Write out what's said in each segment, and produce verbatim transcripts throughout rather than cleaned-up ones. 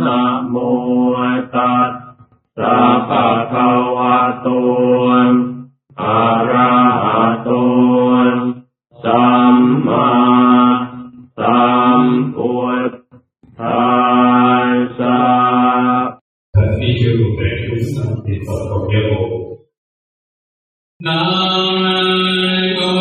นะโมตัสสะภะคะวะโตอะระหะโตสัมมาสัมพุทธัสสะ Khi chưa đủ để chúng sanh thì Phật còn nhớ bộ. Nam mô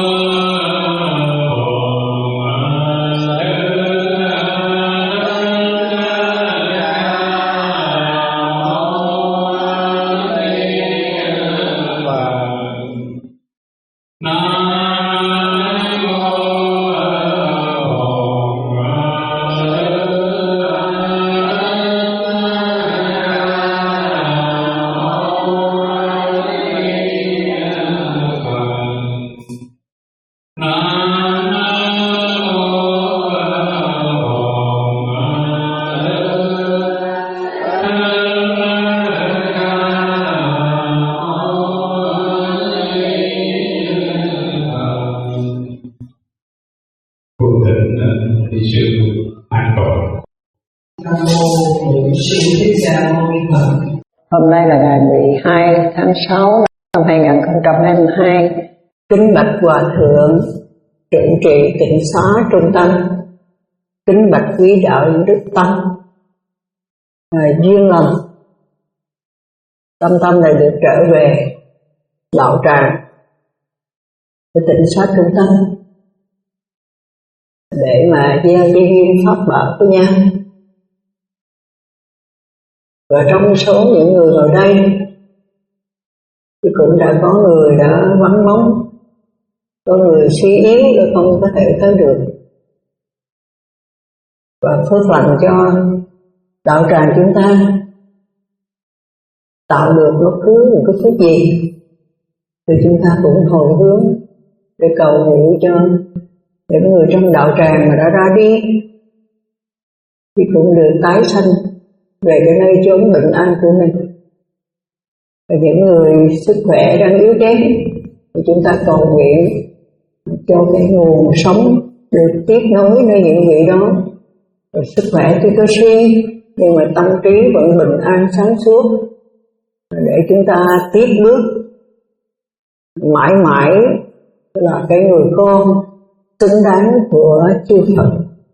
Hôm nay là ngày mười hai tháng sáu năm hai nghìn không trăm hai mươi hai. Kính bạch Hòa Thượng Trụ trì Tịnh Xá Trung Tâm, kính bạch quý đạo Đức Tăng. À, duyên lành tâm tâm này được trở về đạo tràng của Tịnh Xá Trung Tâm để mà gieo cái duyên pháp bảo của nhau. Và trong số những người ngồi đây thì cũng đã có người đã vắng bóng, có người suy yếu để không có thể tới được. Và phước lành cho đạo tràng chúng ta tạo được bất cứ một cái phước gì thì chúng ta cũng hồi hướng để cầu nguyện cho những người trong đạo tràng mà đã ra đi thì cũng được tái sanh về cái nơi chốn bình an của mình. Và những người sức khỏe đang yếu kém thì chúng ta cầu nguyện cho cái nguồn sống được tiếp nối nơi những vị đó. Rồi sức khỏe tuy có suy nhưng mà tâm trí vẫn bình an sáng suốt để chúng ta tiếp bước mãi mãi là cái người con xứng đáng của chư Phật.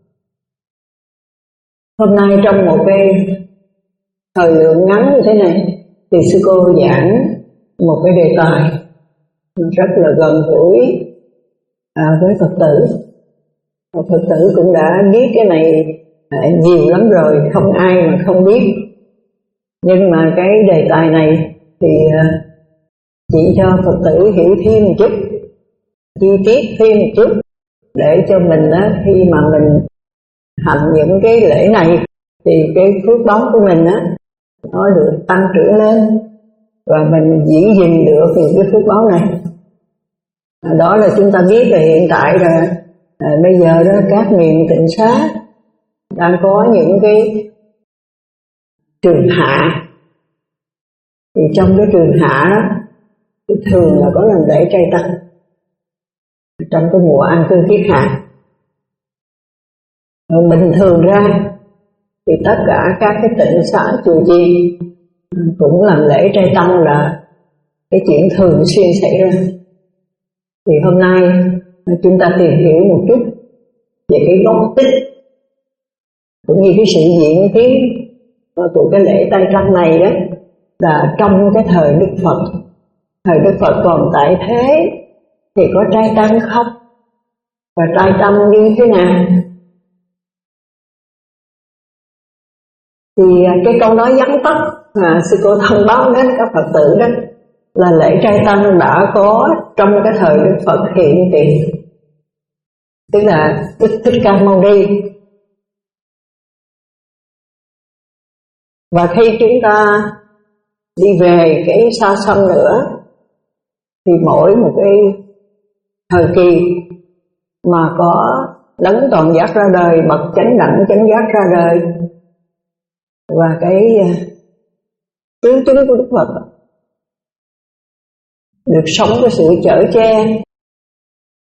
Hôm nay trong một cái thời lượng ngắn như thế này thì sư cô giảng một cái đề tài rất là gần gũi à, với Phật tử. Và Phật tử cũng đã biết cái này à, nhiều lắm rồi, không ai mà không biết. Nhưng mà cái đề tài này thì à, chỉ cho Phật tử hiểu thêm một chút, chi tiết thêm một chút để cho mình á, khi mà mình hành những cái lễ này thì cái phước báo của mình á nó được tăng trưởng lên và mình giữ gìn được những cái phước báo này. À, đó là chúng ta biết là hiện tại là à, bây giờ đó các miền Tịnh Xá đang có những cái trường hạ. Thì trong cái trường hạ đó thì thường là có lần lễ trai tăng trong cái mùa an cư kiết hạ. Rồi bình thường ra thì tất cả các cái tịnh xá chùa chiền cũng làm lễ trai tăng là cái chuyện thường xuyên xảy ra. Thì hôm nay chúng ta tìm hiểu một chút về cái gốc tích cũng như cái sự diễn tiến của cái lễ trai tăng này đó là trong cái thời Đức Phật. Thời Đức Phật còn tại thế thì có trai tăng không? Và trai tăng như thế nào? Thì cái câu nói vắn tắt mà sư cô thông báo đến các Phật tử đó là lễ trai tăng đã có trong cái thời Đức Phật hiện tiền, tức là Đức Thích Ca Mâu Ni. Và khi chúng ta đi về cái xa xăm nữa thì mỗi một cái thời kỳ mà có đấng toàn giác ra đời, bậc chánh đẳng chánh giác ra đời và cái tướng chứng của Đức Phật được sống với sự chở che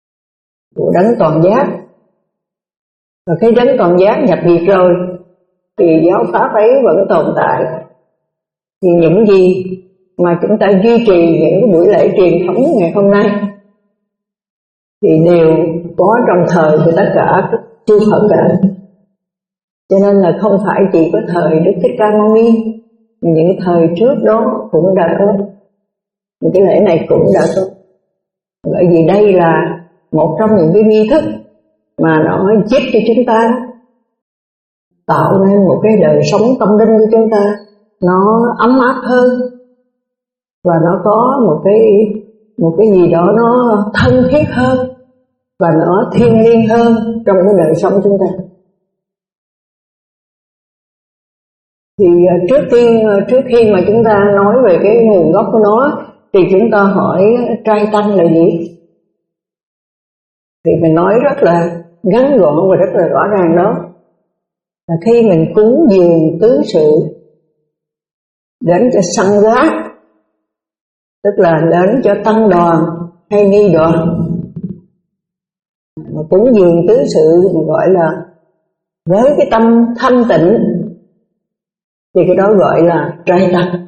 của đấng toàn giác. Và cái đấng toàn giác nhập diệt rồi thì giáo pháp ấy vẫn tồn tại. Thì những gì mà chúng ta duy trì những cái buổi lễ truyền thống ngày hôm nay thì đều có trong thời của tất cả các chư Phật cả. Cho nên là không phải chỉ có thời Đức Thích Ca Mâu Ni, mà những thời trước đó cũng đã có, những cái lễ này cũng đã có. Bởi vì đây là một trong những cái nghi thức mà nó giúp cho chúng ta tạo nên một cái đời sống tâm linh của chúng ta nó ấm áp hơn, và nó có một cái một cái gì đó nó thân thiết hơn và nó thiêng liêng hơn trong cái đời sống chúng ta. Thì trước khi trước khi mà chúng ta nói về cái nguồn gốc của nó thì chúng ta hỏi trai tăng là gì? Thì mình nói rất là ngắn gọn và rất là rõ ràng đó, là khi mình cúng dường tứ sự đến cho sanh gác, tức là đến cho tăng đoàn hay ni đoàn, mà cúng dường tứ sự mình gọi là với cái tâm thanh tịnh, thì cái đó gọi là trai tăng.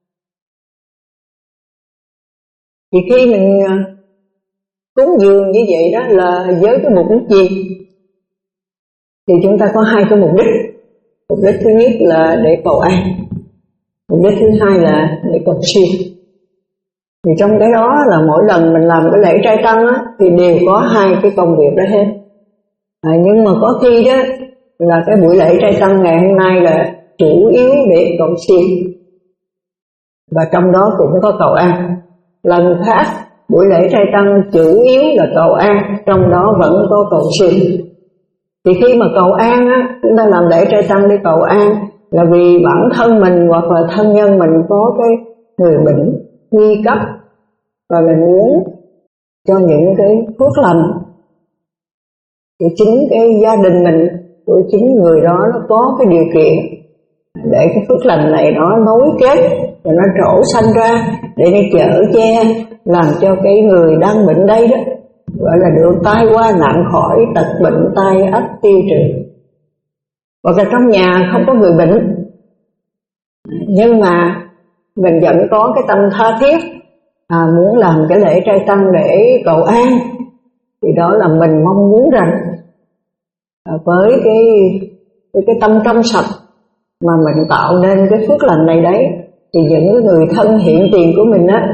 Thì khi mình cúng dường như vậy đó là với cái mục đích gì? Thì chúng ta có hai cái mục đích. Mục đích thứ nhất là để cầu an, mục đích thứ hai là để cầu siêu. Thì trong cái đó là mỗi lần mình làm cái lễ trai tăng á, thì đều có hai cái công việc đó hết. À, nhưng mà có khi đó là cái buổi lễ trai tăng ngày hôm nay là chủ yếu để cầu siêu, và trong đó cũng có cầu an. Lần khác buổi lễ trai tăng chủ yếu là cầu an, trong đó vẫn có cầu siêu. Thì khi mà cầu an á, chúng ta làm lễ trai tăng để cầu an là vì bản thân mình hoặc là thân nhân mình có cái người bệnh nguy cấp, và mình muốn cho những cái phước lành của chính cái gia đình mình, của chính người đó nó có cái điều kiện để cái phước lành này nó nối kết và nó trổ sanh ra, để nó chở che làm cho cái người đang bệnh đây đó gọi là được tai qua nạn khỏi, tật bệnh tai ách tiêu trừ. Hoặc là trong nhà không có người bệnh, nhưng mà mình vẫn có cái tâm tha thiết à, muốn làm cái lễ trai tăng để cầu an, thì đó là mình mong muốn rằng à, với cái, cái cái tâm trong sạch mà mình tạo nên cái phước lành này đấy, thì những người thân hiện tiền của mình á,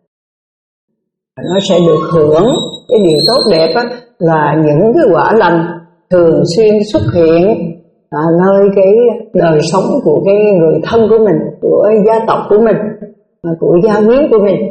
nó sẽ được hưởng cái điều tốt đẹp á, là những cái quả lành thường xuyên xuất hiện à, nơi cái đời sống của cái người thân của mình, của gia tộc của mình, à, của gia quyến của mình.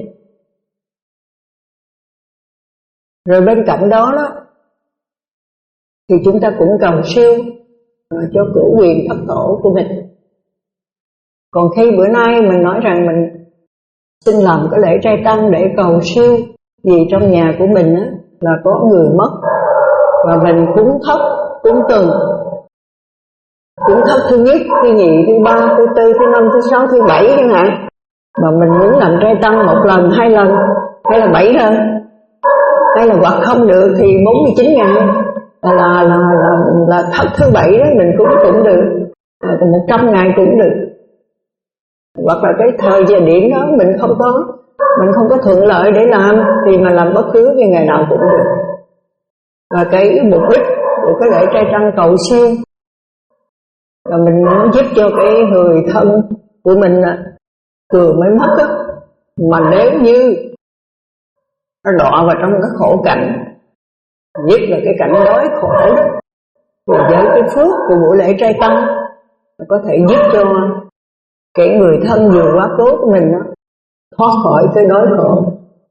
Rồi bên cạnh đó đó thì chúng ta cũng cầu siêu à, cho cửu quyền thất tổ của mình. Còn khi bữa nay mình nói rằng mình xin làm cái lễ trai tăng để cầu siêu vì trong nhà của mình á, là có người mất, và mình cúng thất, cúng tuần, cúng thất thứ nhất, thứ nhì, thứ ba, thứ tư, thứ năm, thứ sáu, thứ bảy chẳng hạn, mà mình muốn làm trai tăng một lần, hai lần, hay là bảy lần, hay là hoặc không được thì bốn mươi chín ngày là là là là, là thất thứ bảy đó mình cúng cũng được, một trăm ngày cũng được. Hoặc là cái thời giờ điểm đó mình không có mình không có thuận lợi để làm, thì mà làm bất cứ cái ngày nào cũng được. Và cái mục đích của cái lễ trai tăng cầu siêu là mình muốn giúp cho cái người thân của mình vừa mới mất á, mà nếu như nó đọa vào trong cái khổ cảnh, nhất là cái cảnh đói khổ đó, thì với cái phước của buổi lễ trai tăng có thể giúp cho cái người thân vừa quá cố của mình đó thoát khỏi cái đói khổ.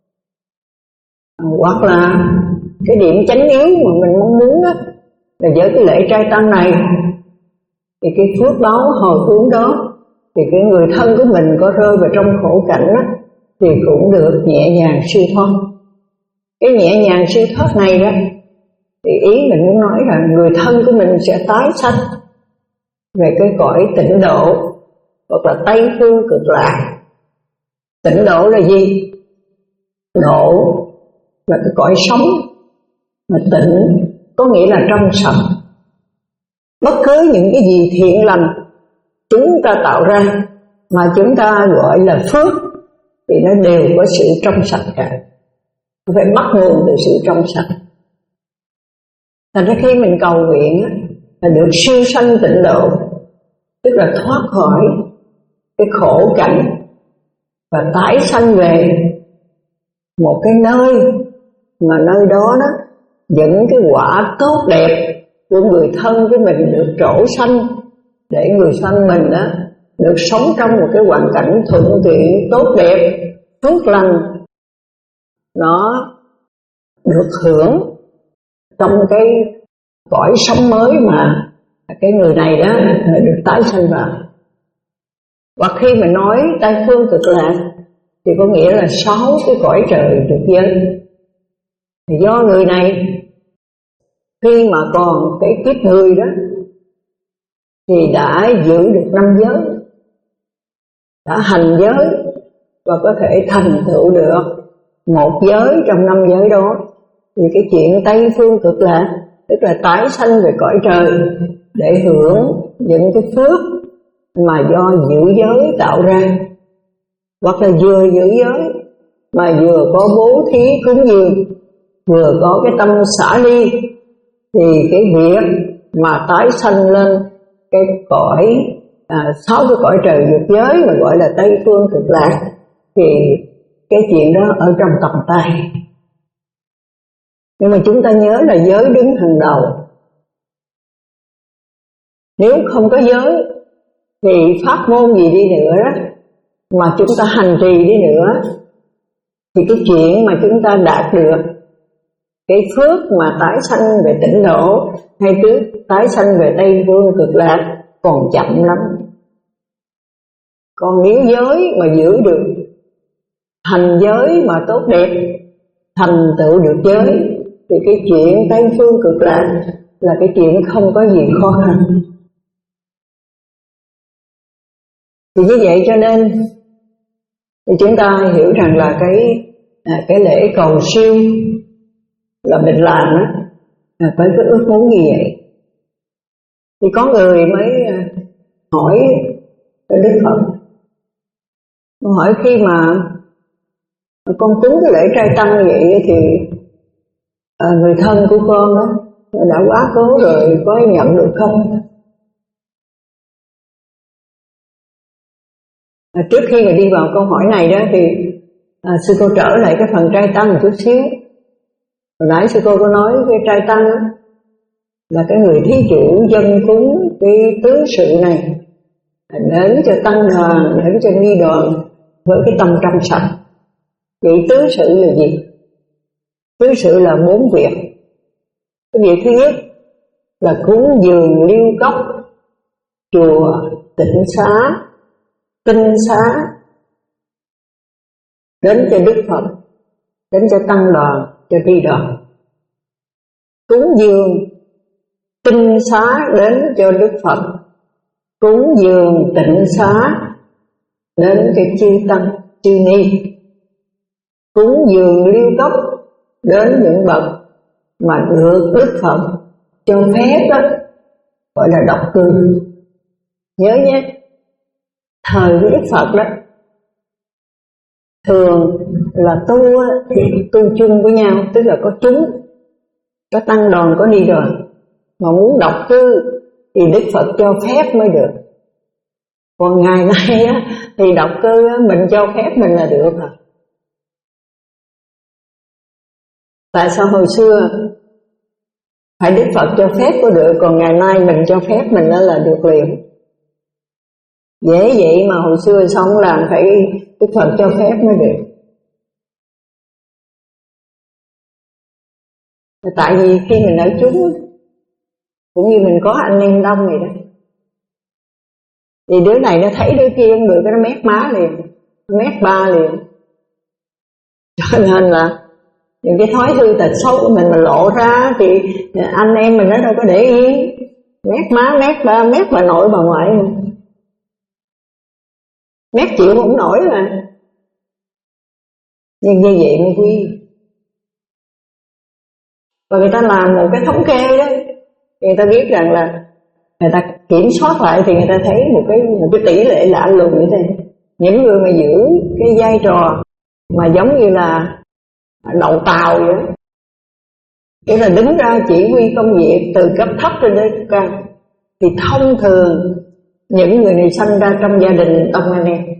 Hoặc là cái điểm chánh yếu mà mình mong muốn đó là với cái lễ trai tăng này, thì cái phước báo hồi hướng đó, thì cái người thân của mình có rơi vào trong khổ cảnh đó, thì cũng được nhẹ nhàng siêu thoát. Cái nhẹ nhàng siêu thoát này đó, thì ý mình muốn nói là người thân của mình sẽ tái sanh về cái cõi tịnh độ, hoặc là Tây Phương Cực Lạc. Tịnh độ là gì? Độ là cái cõi sống, mà tịnh có nghĩa là trong sạch. Bất cứ những cái gì thiện lành chúng ta tạo ra mà chúng ta gọi là phước thì nó đều có sự trong sạch cả, nó phải bắt nguồn từ sự trong sạch. Thành ra khi mình cầu nguyện là được siêu sanh tịnh độ, tức là thoát khỏi cái khổ cảnh và tái sanh về một cái nơi mà nơi đó đó những cái quả tốt đẹp của người thân của mình được trổ sanh, để người thân mình đó được sống trong một cái hoàn cảnh thuận tiện tốt đẹp phước lành, nó được hưởng trong cái cõi sống mới mà cái người này đó được tái sanh vào. Và khi mà nói Tây phương cực lạc thì có nghĩa là sáu cái cõi trời được giới. Thì do người này khi mà còn cái kiếp người đó thì đã giữ được năm giới, đã hành giới và có thể thành tựu được một giới trong năm giới đó. Thì cái chuyện Tây phương cực lạc tức là tái sanh về cõi trời để hưởng những cái phước mà do giữ giới tạo ra, hoặc là vừa giữ giới mà vừa có bố thí cúng dường, vừa có cái tâm xả ly, thì cái việc mà tái sanh lên cái cõi à, sáu cái cõi trời dục giới mà gọi là Tây phương cực lạc thì cái chuyện đó ở trong tầm tay. Nhưng mà chúng ta nhớ là giới đứng hàng đầu. Nếu không có giới thì pháp môn gì đi nữa đó, mà chúng ta hành trì đi nữa, thì cái chuyện mà chúng ta đạt được cái phước mà tái sanh về tịnh độ hay trước tái sanh về Tây phương cực lạc còn chậm lắm. Còn nếu giới mà giữ được, hành giới mà tốt đẹp, thành tựu được giới, thì cái chuyện Tây phương cực lạc là cái chuyện không có gì khó khăn. Thì như vậy cho nên thì chúng ta hiểu rằng là cái à, cái lễ cầu siêu là mình làm á, à, với cái ước muốn như vậy. Thì có người mới à, hỏi Đức Phật, hỏi khi mà con cúng cái lễ trai tăng vậy thì à, người thân của con đó đã quá cố rồi, có nhận được không? À, trước khi mà đi vào câu hỏi này đó thì à, sư cô trở lại cái phần trai tăng một chút xíu. Hồi nãy sư cô có nói cái trai tăng đó, là cái người thí chủ dân cúng cái tứ sự này đến cho tăng đoàn, đến cho ni đoàn với cái tâm trong sạch. Vậy tứ sự là gì? Tứ sự là bốn việc. Cái việc thứ nhất là cúng dường liêu cốc, chùa, tịnh xá, tinh xá đến cho Đức Phật, đến cho tăng đoàn, cho ni đoàn. Cúng dường tinh xá đến cho Đức Phật, cúng dường tịnh xá đến cho chư tăng, chư ni, cúng dường liêu cốc đến những bậc mà được Đức Phật cho phép đó, gọi là độc cư. Nhớ nhé, thời của Đức Phật đó thường là tu thì tu chung với nhau, tức là có chúng, có tăng đoàn, có ni đoàn. Mà muốn độc cư thì Đức Phật cho phép mới được. Còn ngày nay á, thì độc cư á, mình cho phép mình là được rồi. Tại sao hồi xưa phải Đức Phật cho phép có được, còn ngày nay mình cho phép mình đó là được liền? Dễ vậy mà hồi xưa sao không làm, phải Đức Phật cho phép mới được. Tại vì khi mình ở chúng cũng như mình có anh em đông vậy đó, thì đứa này nó thấy đứa kia không được, cái nó mét má liền, mét ba liền. Cho nên là những cái thói hư tật xấu của mình mà lộ ra thì anh em mình nó đâu có để ý, mét má, mét ba, mét bà nội bà ngoại, mét chịu không nổi mà. Nhưng như vậy mới quý. Và người ta làm một cái thống kê đó, người ta biết rằng là người ta kiểm soát lại thì người ta thấy một cái một cái tỷ lệ lạ lùng như thế. Những người mà giữ cái vai trò mà giống như là đậu tàu vậy, nghĩa là đứng ra chỉ huy công việc từ cấp thấp lên đến cấp cao, thì thông thường những người này sanh ra trong gia đình đông anh em.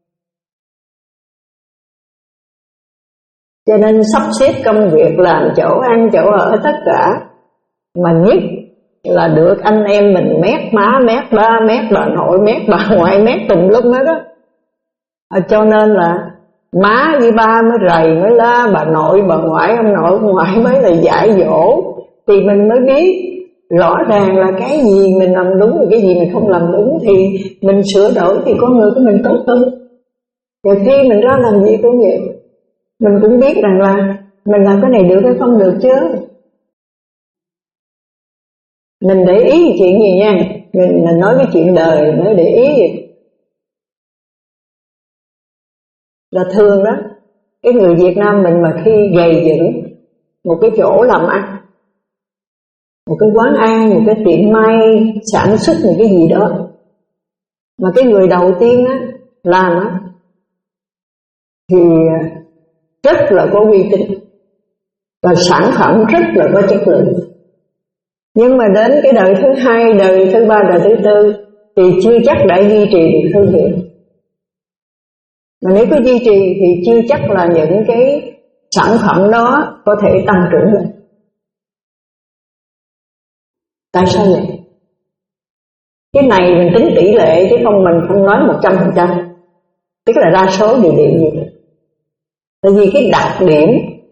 Cho nên sắp xếp công việc, làm chỗ ăn chỗ ở tất cả, mà nhất là được anh em mình mét má, mét ba, mét bà nội, mét bà ngoại, mét tùm lum hết đó. À, cho nên là má với ba mới rầy, mới la, bà nội, bà ngoại, ông nội, ông ngoại mới là dạy dỗ, thì mình mới biết rõ ràng là cái gì mình làm đúng và cái gì mình không làm đúng, thì mình sửa đổi thì con người của mình tốt hơn. Và khi mình ra làm gì cũng vậy, mình cũng biết rằng là mình làm cái này được hay không được chứ. Mình để ý chuyện gì nha, mình, mình nói cái chuyện đời mới để ý gì. Là thường đó, cái người Việt Nam mình mà khi gầy dựng một cái chỗ làm ăn, một cái quán ăn, một cái tiệm may sản xuất một cái gì đó, mà cái người đầu tiên á làm á thì rất là có uy tín và sản phẩm rất là có chất lượng. Nhưng mà đến cái đời thứ hai, đời thứ ba, đời thứ tư thì chưa chắc đã duy trì được thương hiệu. Mà nếu có duy trì thì chưa chắc là những cái sản phẩm đó có thể tăng trưởng lên. Tại sao vậy? Cái này mình tính tỷ lệ chứ không, mình không nói một trăm phần trăm. Tức là đa số đều điểm gì. Tại vì cái đặc điểm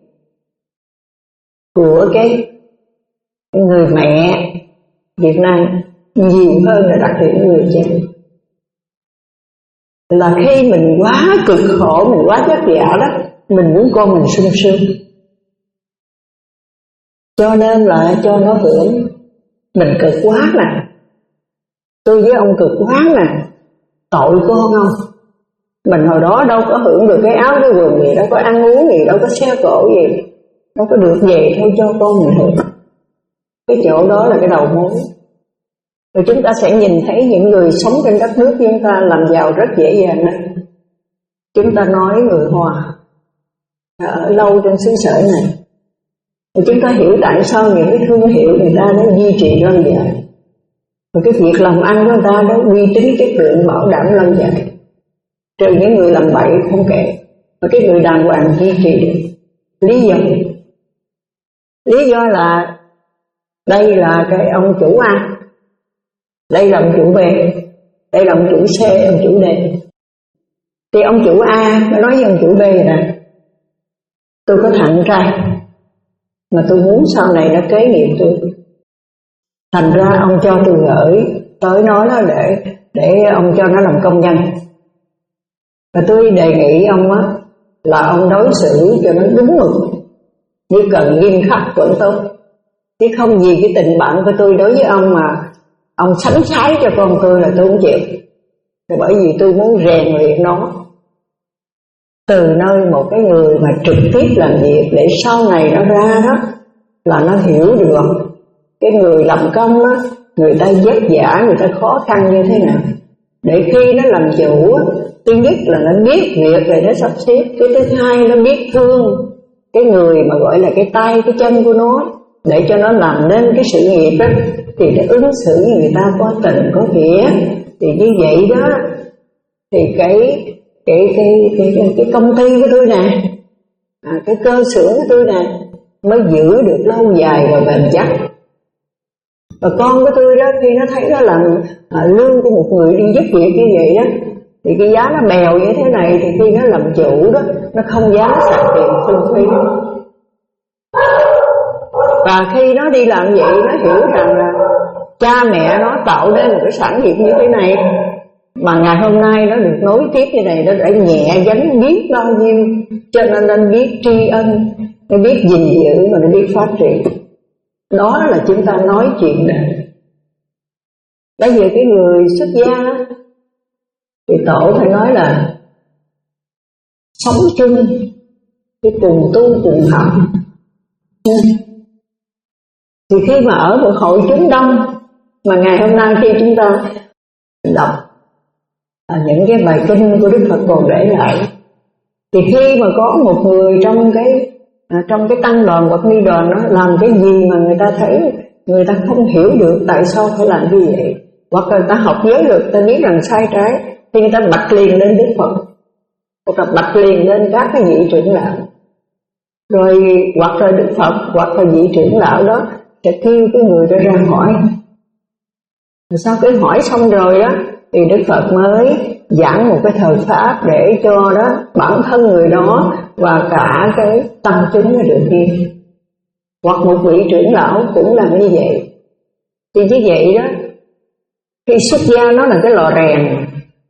của cái người mẹ Việt Nam nhiều hơn là đặc điểm của người cha. Là khi mình quá cực khổ, mình quá vất vả đó, mình muốn con mình sung sướng, cho nên là cho nó hưởng. Mình cực quá nè, tôi với ông cực quá nè, tội con không? Mình hồi đó đâu có hưởng được cái áo cái quần gì, đâu có ăn uống gì, đâu có xe cộ gì, đâu có được về thôi cho con mình hưởng. Cái chỗ đó là cái đầu mối. Rồi chúng ta sẽ nhìn thấy những người sống trên đất nước chúng ta làm giàu rất dễ dàng đó. Chúng ta nói người Hòa ở lâu trên xứ sở này, thì chúng ta hiểu tại sao những cái thương hiệu người ta nó duy trì lâu dài. Và cái việc làm ăn của người ta nó uy tín chất lượng bảo đảm lâu dài. Trừ những người làm bậy không kể, mà cái người đàng hoàng duy trì được. Lý do Lý do là đây là cái ông chủ A, đây là ông chủ B, đây là ông chủ C, ông chủ D. Thì ông chủ A nó nói với ông chủ B vậy nè: tôi có thằng trai mà tôi muốn sau này nó kế nghiệp tôi, thành ra ông cho tôi gửi tới nói nó để để ông cho nó làm công nhân. Và tôi đề nghị ông á là ông đối xử cho nó đúng mực, như cần nghiêm khắc vẫn tốt, chứ không vì cái tình bạn của tôi đối với ông mà ông sánh sái cho con tôi là tôi không chịu. Thì bởi vì tôi muốn rèn luyện nó từ nơi một cái người mà trực tiếp làm việc, để sau này nó ra đó là nó hiểu được cái người làm công đó, người ta vất vả, người ta khó khăn như thế nào. Để khi nó làm chủ, thứ nhất là nó biết việc rồi nó sắp xếp, cái thứ hai nó biết thương cái người mà gọi là cái tay cái chân của nó, để cho nó làm nên cái sự nghiệp đó, thì nó ứng xử với người ta có tình có nghĩa. Thì như vậy đó, thì cái cái cái cái cái, cái công ty của tôi nè, à, cái cơ xưởng của tôi nè mới giữ được lâu dài và bền chắc. Và con của tôi đó, khi nó thấy nó làm à, lương của một người đi giúp việc như vậy đó, thì cái giá nó bèo như thế này, thì khi nó làm chủ đó, nó không dám xài tiền phung phí. Và khi nó đi làm vậy, nó hiểu rằng là cha mẹ nó tạo nên một cái sản nghiệp như thế này, mà ngày hôm nay nó được nối tiếp như này, nó đã nhẹ gánh biết bao nhiêu. Cho nên nó biết tri ân, nó biết gìn giữ, mà nó biết phát triển. Đó là chúng ta nói chuyện đời. Bây giờ cái người xuất gia thì tổ phải nói là sống chung, cái cùng tu cùng học. Thì khi mà ở một hội chúng đông Mà ngày hôm nay khi chúng ta đọc à, những cái bài kinh của Đức Phật còn để lại, thì khi mà có một người trong cái à, trong cái tăng đoàn hoặc ni đoàn đó làm cái gì mà người ta thấy người ta không hiểu được tại sao phải làm như vậy, hoặc là người ta học giới luật, người ta biết rằng sai trái, thì người ta bạch liền lên Đức Phật, hoặc là bạch liền lên các cái vị trưởng lão, rồi hoặc là Đức Phật hoặc là vị trưởng lão đó sẽ kêu cái người đó ra hỏi. Rồi sau cái hỏi xong rồi đó thì Đức Phật mới giảng một cái thời pháp để cho đó bản thân người đó và cả cái tăng chúng nó được nghe. Hoặc một vị trưởng lão cũng làm như vậy. Thì như vậy đó, khi xuất gia nó là cái lò rèn,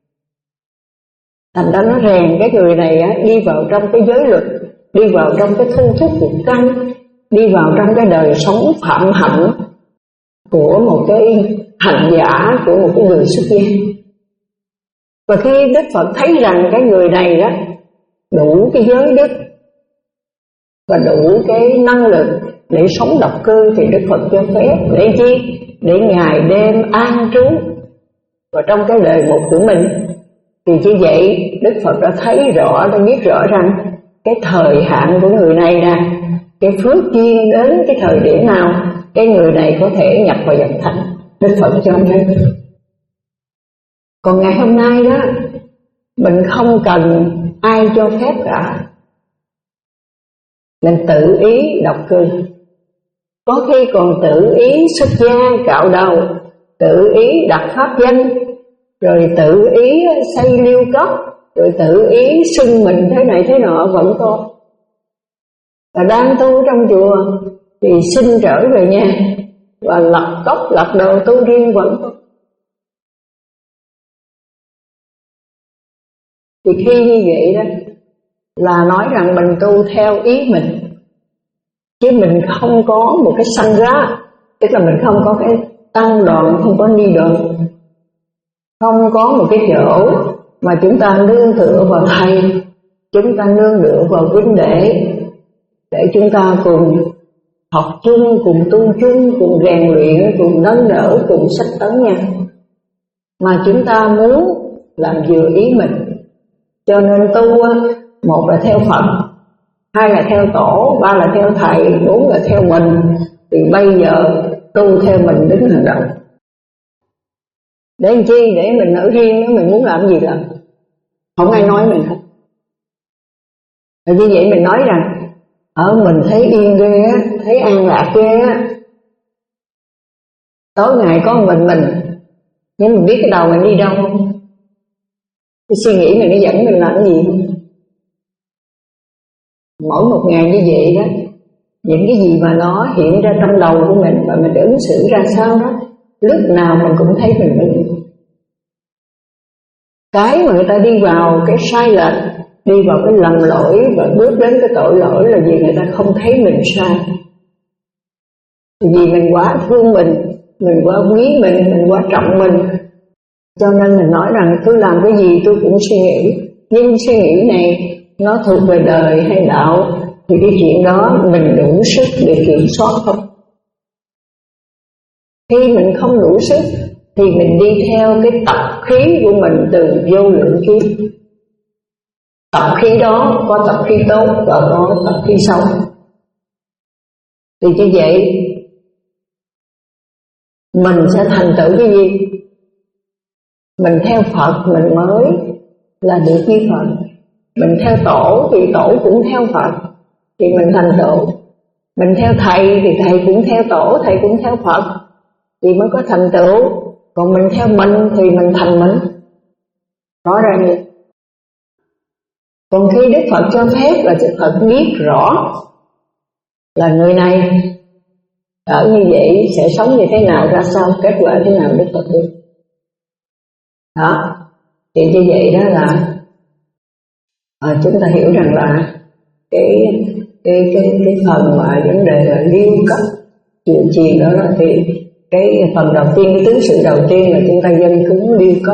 thành ra nó rèn cái người này á, đi vào trong cái giới luật, đi vào trong cái thu thúc của căn, đi vào trong cái đời sống phạm hạnh của một cái hành giả, của một cái người xuất gia. Và khi Đức Phật thấy rằng cái người này đó đủ cái giới đức và đủ cái năng lực để sống độc cư, thì Đức Phật cho phép để chi? Để ngày đêm an trú vào trong cái đời một của mình. Thì như vậy Đức Phật đã thấy rõ, đã biết rõ rằng cái thời hạn của người này nè, cái phước duyên đến cái thời điểm nào cái người này có thể nhập vào dòng thánh. Đức Phật cho phép. Còn ngày hôm nay đó, mình không cần ai cho phép cả, mình tự ý độc cư. Có khi còn tự ý xuất gia cạo đầu, tự ý đặt pháp danh, rồi tự ý xây liêu cốc, rồi tự ý xưng mình thế này thế nọ vẫn có. Và đang tu trong chùa thì xin trở về nhà và lập cốc lập đầu tu riêng vẫn có. Thì khi như vậy đó là nói rằng mình tu theo ý mình, chứ mình không có một cái sangha, tức là mình không có cái tăng đoàn, không có ni đoàn, không có một cái chỗ mà chúng ta nương tựa vào thầy, chúng ta nương tựa vào huynh đệ để chúng ta cùng học chung, cùng tu chung, cùng rèn luyện, cùng nâng đỡ, cùng sách tấn nhau. Mà chúng ta muốn làm vừa ý mình, cho nên tu một là theo Phật, hai là theo tổ, ba là theo thầy, bốn là theo mình. Thì bây giờ tu theo mình đứng hàng đầu. Để làm chi? Để mình ở riêng, nếu mình muốn làm gì làm, không ai nói mình hết. Và như vậy mình nói rằng ở mình thấy yên ghê á, thấy an lạc ghê á, tối ngày có mình mình, nhưng mình biết cái đầu mình đi đâu không? Cái suy nghĩ mình nó dẫn mình làm cái gì không? Mỗi một ngày như vậy đó, những cái gì mà nó hiện ra trong đầu của mình và mình ứng xử ra sao đó, lúc nào mình cũng thấy mình đúng. Cái mà người ta đi vào cái sai lệch, đi vào cái lầm lỗi và bước đến cái tội lỗi là vì người ta không thấy mình sai. Vì mình quá thương mình, mình quá quý mình, mình quá trọng mình, cho nên mình nói rằng tôi làm cái gì tôi cũng suy nghĩ. Nhưng suy nghĩ này nó thuộc về đời hay đạo thì cái chuyện đó mình đủ sức để kiểm soát không? Khi mình không đủ sức thì mình đi theo cái tập khí của mình từ vô lượng kiếp. Tập khí đó có tập khí tốt và có tập khí xấu. Thì như vậy mình sẽ thành tựu cái gì? Mình theo Phật mình mới là được như Phật. Mình theo tổ thì tổ cũng theo Phật thì mình thành tựu. Mình theo thầy thì thầy cũng theo tổ, thầy cũng theo Phật thì mới có thành tựu. Còn mình theo mình thì mình thành mình. Rõ ràng vậy. Còn khi Đức Phật cho phép là Đức Phật biết rõ là người này ở như vậy sẽ sống như thế nào, ra sao, kết quả thế nào, Đức Phật biết. Đó, thì như vậy đó là à, chúng ta hiểu rằng là cái cái cái cái phần mà vấn đề là liêu cấp chuyện truyền đó, đó thì cái phần đầu tiên, cái tứ sự đầu tiên là chúng ta dân cúng liêu cấp.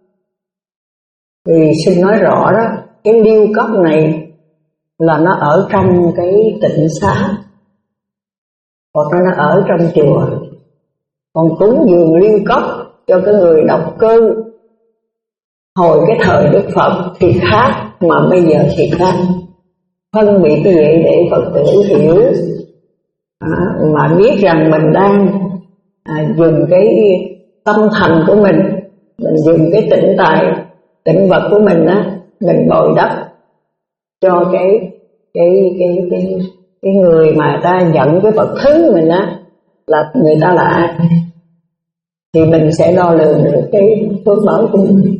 Thì xin nói rõ đó, cái liêu cấp này là nó ở trong cái tịnh xá hoặc là nó ở trong chùa. Còn cúng dường lưu cốc cho cái người độc cư hồi cái thời Đức Phật thì khác, mà bây giờ thì khác. Phân biệt như vậy để Phật tử hiểu, à, mà biết rằng mình đang à, dùng cái tâm thành của mình, mình dùng cái tịnh tài, tịnh vật của mình á, mình bồi đắp cho cái cái cái cái cái người mà ta nhận cái vật thứ mình á, là người ta là ai, thì mình sẽ đo lường được cái phước báo của mình.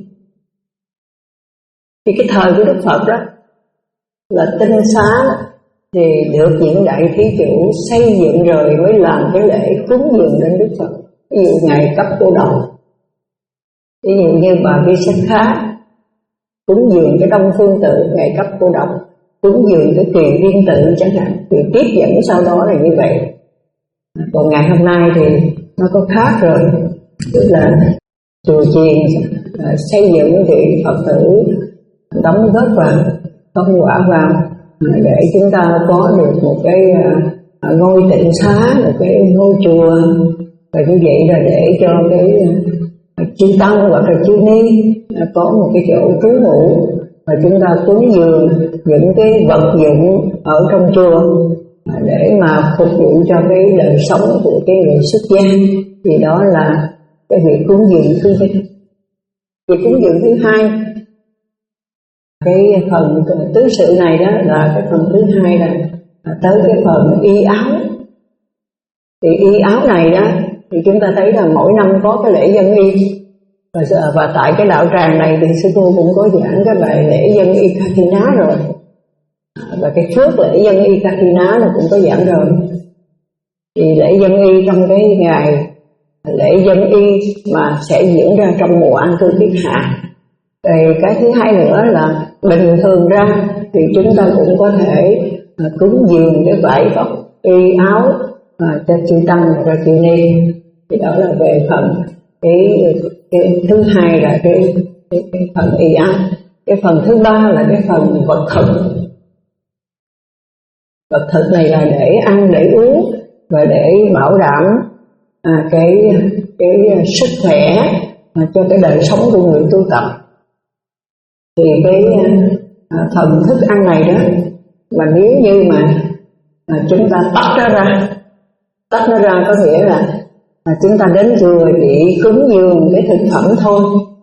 Thì cái thời của Đức Phật đó là tinh xá thì được những đại thí chủ xây dựng rồi mới làm cái lễ cúng dường đến Đức Phật. Ví dụ ngày cấp cô đầu, ví dụ như bà Vi Sách Khá cúng dường cái Đông Phương Tự ngày cấp cô đầu, cúng dường cái Kỳ Viên Tự chẳng hạn, thì tiếp dẫn sau đó là như vậy. Còn ngày hôm nay thì nó có khác rồi, tức là chùa chiền xây dựng thì Phật tử đóng góp vào, công quả vào để chúng ta có được một cái ngôi tịnh xá, một cái ngôi chùa, và như vậy là để cho cái chư tăng hoặc là chư ni có một cái chỗ trú ngụ, và chúng ta cúng dường những cái vật dụng ở trong chùa để mà phục vụ cho cái đời sống của cái người xuất gia. Thì đó là cái việc cúng dường thứ nhất. Việc cúng dường thứ hai, cái phần tứ sự này đó là cái phần thứ hai, là tới cái phần y áo. Thì y áo này đó thì chúng ta thấy là mỗi năm có cái lễ dân y, và, và tại cái đạo tràng này thì sư cô cũng có giảng cái bài lễ dân y Kathina rồi, và cái phước lễ dân y Kathina là cũng có giảng rồi. Thì lễ dân y trong cái ngày lễ dân y mà sẽ diễn ra trong mùa an cư kiết hạ. Rồi cái thứ hai nữa là bình thường ra thì chúng ta cũng có thể cúng dường cái vải vóc y áo à, cho chư tăng và chư ni. Thì đó là về phần cái, cái thứ hai là cái, cái, cái phần y áo. Cái phần thứ ba là cái phần vật thực. Vật thực này là để ăn để uống và để bảo đảm à, cái cái sức khỏe à, cho cái đời sống của người tu tập. Thì cái à, phần thức ăn này đó, mà nếu như mà à, chúng ta tách nó ra, tách nó ra có nghĩa là à, chúng ta đến chùa chỉ cúng dường cái thực phẩm thôi,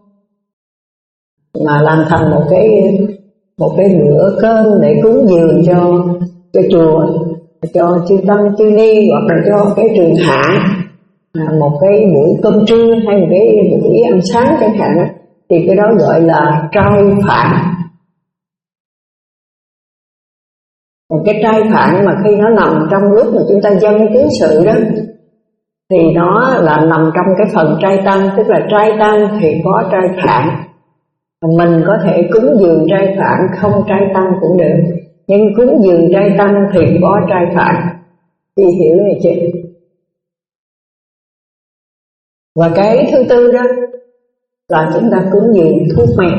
mà làm thành một cái một cái bữa cơm để cúng dường cho cho chùa, cho chư tăng chư ni, hoặc là cho cái trường hạ à, một cái buổi cơm trưa hay một cái buổi ăn sáng chẳng hạn, thì cái đó gọi là trai phạn. Còn cái trai phạn mà khi nó nằm trong lúc mà chúng ta dâng tứ sự đó, thì nó là nằm trong cái phần trai tăng, tức là trai tăng thì có trai phạn. Mình có thể cúng dường trai phạn, không trai tăng cũng được, nhưng cúng dường trai tăng thì có trai phạn. Thì hiểu này chị. Và cái thứ tư đó là chúng ta cúng dường thuốc men.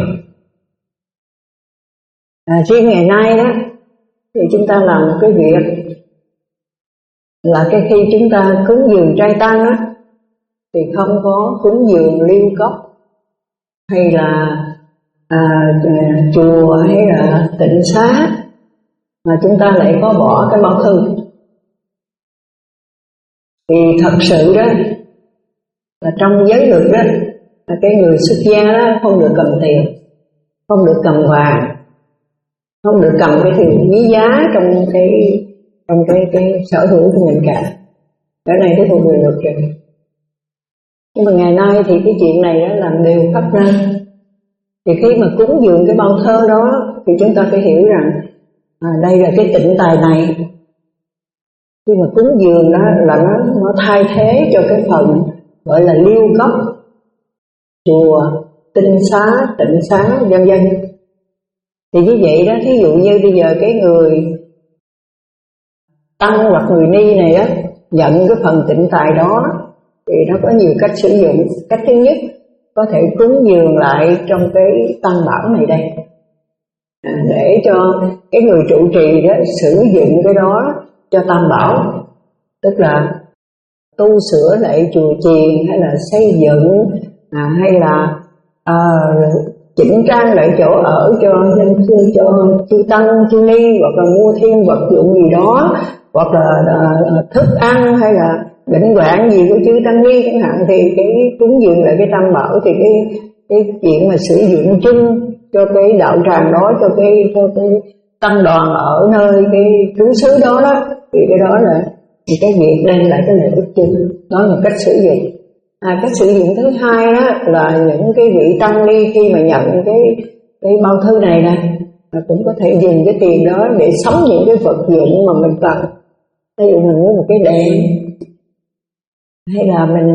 À, riêng ngày nay đó thì chúng ta làm một cái việc là cái khi chúng ta cúng dường trai tăng á, thì không có cúng dường lưu cốc hay là à, chùa hay là tịnh xá, mà chúng ta lại có bỏ cái bao thư. Thì thật sự đó là trong giới luật đó là cái người xuất gia đó không được cầm tiền, không được cầm vàng, không được cầm cái thứ quý giá trong cái trong cái cái sở hữu của mình cả. Cái này cái thuộc về luật rồi. Nhưng mà ngày nay thì cái chuyện này đó làm đều khắp nơi. Thì khi mà cúng dường cái bao thơ đó thì chúng ta phải hiểu rằng à, đây là cái tịnh tài này. Khi mà cúng dường đó là nó nó thay thế cho cái phần gọi là liêu cốc, chùa, tinh xá, tịnh xá, vân vân. Thì như vậy đó, thí dụ như bây giờ cái người tăng hoặc người ni này đó nhận cái phần tịnh tài đó, thì nó có nhiều cách sử dụng. Cách thứ nhất, có thể cúng dường lại trong cái tăng bảo này đây, à, để cho cái người trụ trì đó sử dụng cái đó cho tam bảo. Tức là tu sửa lại chùa chiền, hay là xây dựng, à, hay là à, chỉnh trang lại chỗ ở cho cho, cho chư tăng chư ni, hoặc là mua thêm vật dụng gì đó, hoặc là à, thức ăn hay là bệnh hoạn gì của chư tăng ni chẳng hạn, thì cái cúng dường lại cái tam bảo, thì cái cái chuyện mà sử dụng chung cho cái đạo tràng đó, cho cái cho cái tăng đoàn ở nơi cái trú xứ đó đó, thì cái đó là thì cái việc đem lại cái lợi ích chung. Đó là cách sử dụng. À, cách sử dụng thứ hai đó là những cái vị tăng ni khi mà nhận cái cái bao thư này nè, cũng có thể dùng cái tiền đó để sắm những cái vật dụng mà mình cần. Ví dụ mình mua một cái đèn, hay là mình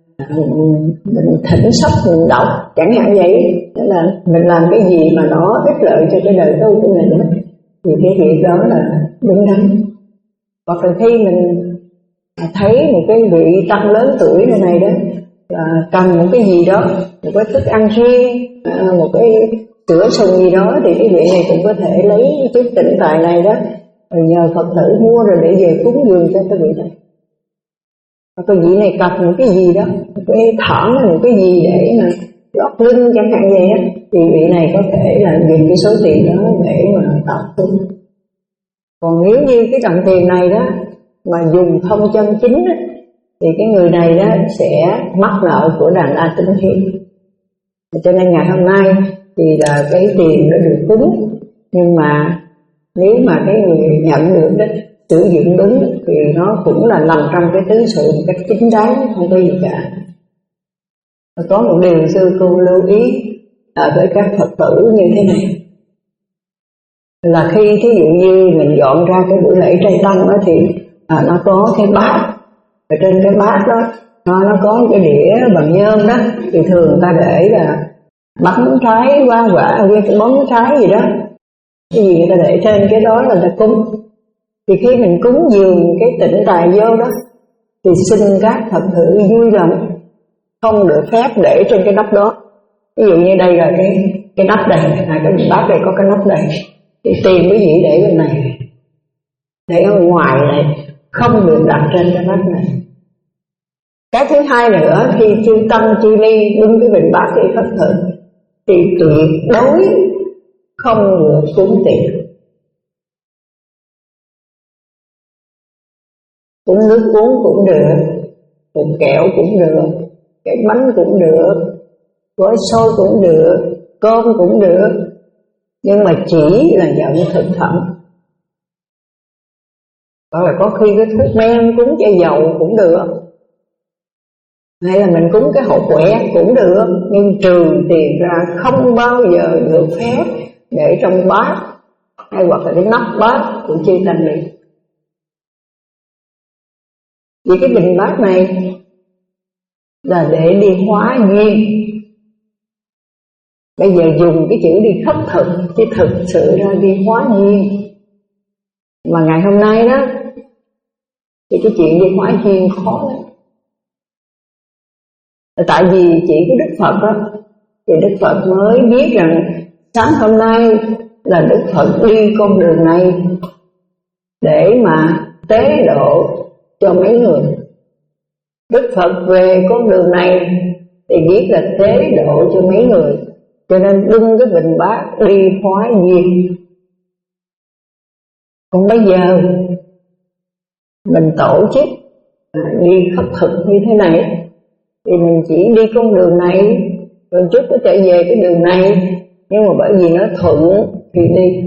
mình thỉnh sách mình đọc chẳng hạn vậy, tức là mình làm cái gì mà nó ích lợi cho cái đời tu của mình đó, thì cái việc đó là đúng đắn. Hoặc là khi mình thấy một cái vị tăng lớn tuổi này này đó là cần một cái gì đó, một cái thức ăn riêng, một cái sữa sùng gì đó, thì cái vị này cũng có thể lấy chút tịnh tài này đó rồi nhờ Phật tử mua rồi để về cúng dường cho cái vị này. Hoặc cái vị này cần một cái gì đó, một cái thảm một cái gì để mà lót lưng chẳng hạn vậy á, thì vị này có thể là dùng cái số tiền đó để mà tập tu. Còn nếu như cái đồng tiền này đó mà dùng không chân chính đó, thì cái người này đó sẽ mắc nợ của đàn A Tinh Hiền. Cho nên ngày hôm nay thì là cái tiền đã được cúng, nhưng mà nếu mà cái người nhận được đó sử dụng đúng thì nó cũng là nằm trong cái tứ sự một cách chính đáng, không có gì cả. Và có một điều sư cô lưu ý ở với các Phật tử như thế này, là khi thí dụ như mình dọn ra cái buổi lễ trai tăng đó, thì à, nó có cái bát, ở trên cái bát đó nó, nó có cái đĩa bằng nhôm đó, thì thường người ta để là bánh trái hoa quả, cái bánh trái gì đó, cái gì người ta để trên cái đó là người ta cúng. Thì khi mình cúng dường cái tịnh tài vô đó, thì xin các Phật tử vui lòng không được phép để trên cái nắp đó. Ví dụ như đây là cái cái nắp đây, là cái bát đây có cái nắp đây, thì tiền quý vị để bên này, để ở ngoài này, không được đặt trên cái nắp này. Cái thứ hai nữa, khi chư tăng chư ni bưng cái bình bát đi khất thực thì tuyệt đối không được cúng tiền. Cúng nước uống cũng được, cúng kẹo cũng được, cái bánh cũng được, gói xôi cũng được, cơm cũng được, nhưng mà chỉ là nhận thực phẩm. Hoặc là có khi cái thuốc men cúng chai dầu cũng được, hay là mình cúng cái hộp quẹt cũng được, nhưng trừ tiền ra không bao giờ được phép để trong bát hay hoặc là cái nắp bát của chư tăng ni. Vì cái bình bát này là để đi hóa duyên. Bây giờ dùng cái chữ đi khất thực, chứ thực sự ra đi hóa duyên. Mà ngày hôm nay đó thì cái chuyện đi hóa duyên khó lắm. Tại vì chỉ có Đức Phật đó, thì Đức Phật mới biết rằng sáng hôm nay là Đức Phật đi con đường này để mà tế độ cho mấy người. Đức Phật về con đường này thì biết là tế độ cho mấy người, cho nên bưng cái bình bát đi hóa duyên. Còn bây giờ mình tổ chức đi khất thực như thế này, thì mình chỉ đi con đường này, rồi chút có chạy về cái đường này, nhưng mà bởi vì nó thuận thì đi.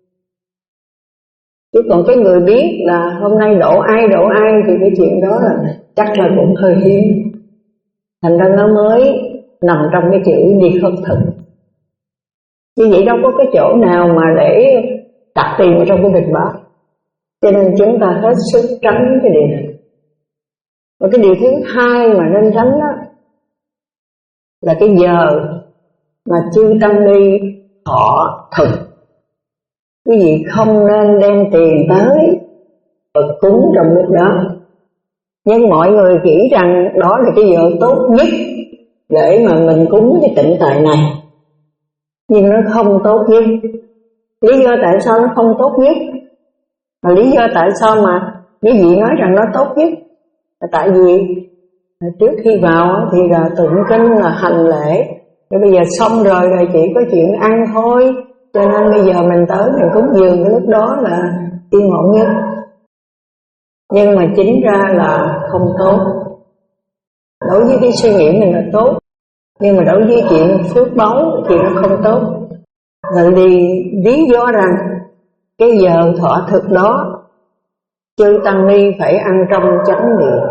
Chứ còn cái người biết là hôm nay độ ai độ ai thì cái chuyện đó là chắc là cũng hơi hiếm. Thành ra nó mới nằm trong cái chữ đi khất thực. Như vậy đâu có cái chỗ nào mà để đặt tiền vào trong cái bình bát. Cho nên chúng ta hết sức tránh cái điều này. Và cái điều thứ hai mà nên tránh đó là cái giờ mà chư tăng ni họ thực. Quý vị không nên đem tiền tới Phật cúng trong lúc đó. Nhưng mọi người nghĩ rằng đó là cái giờ tốt nhất để mà mình cúng cái tịnh tài này. Nhưng nó không tốt nhất. Lý do tại sao nó không tốt nhất? Và lý do tại sao mà quý vị nói rằng nó tốt nhất? Tại vì trước khi vào thì là tụng kinh là hành lễ, rồi bây giờ xong rồi rồi chỉ có chuyện ăn thôi, cho nên bây giờ mình tới mình cúng dường cái lúc đó là yên ổn nhất. Nhưng mà chính ra là không tốt. Đối với cái suy nghĩ mình là tốt, nhưng mà đối với chuyện phước báu thì nó không tốt. Là vì lý do rằng cái giờ thọ thực đó chư tăng ni phải ăn trong chánh niệm.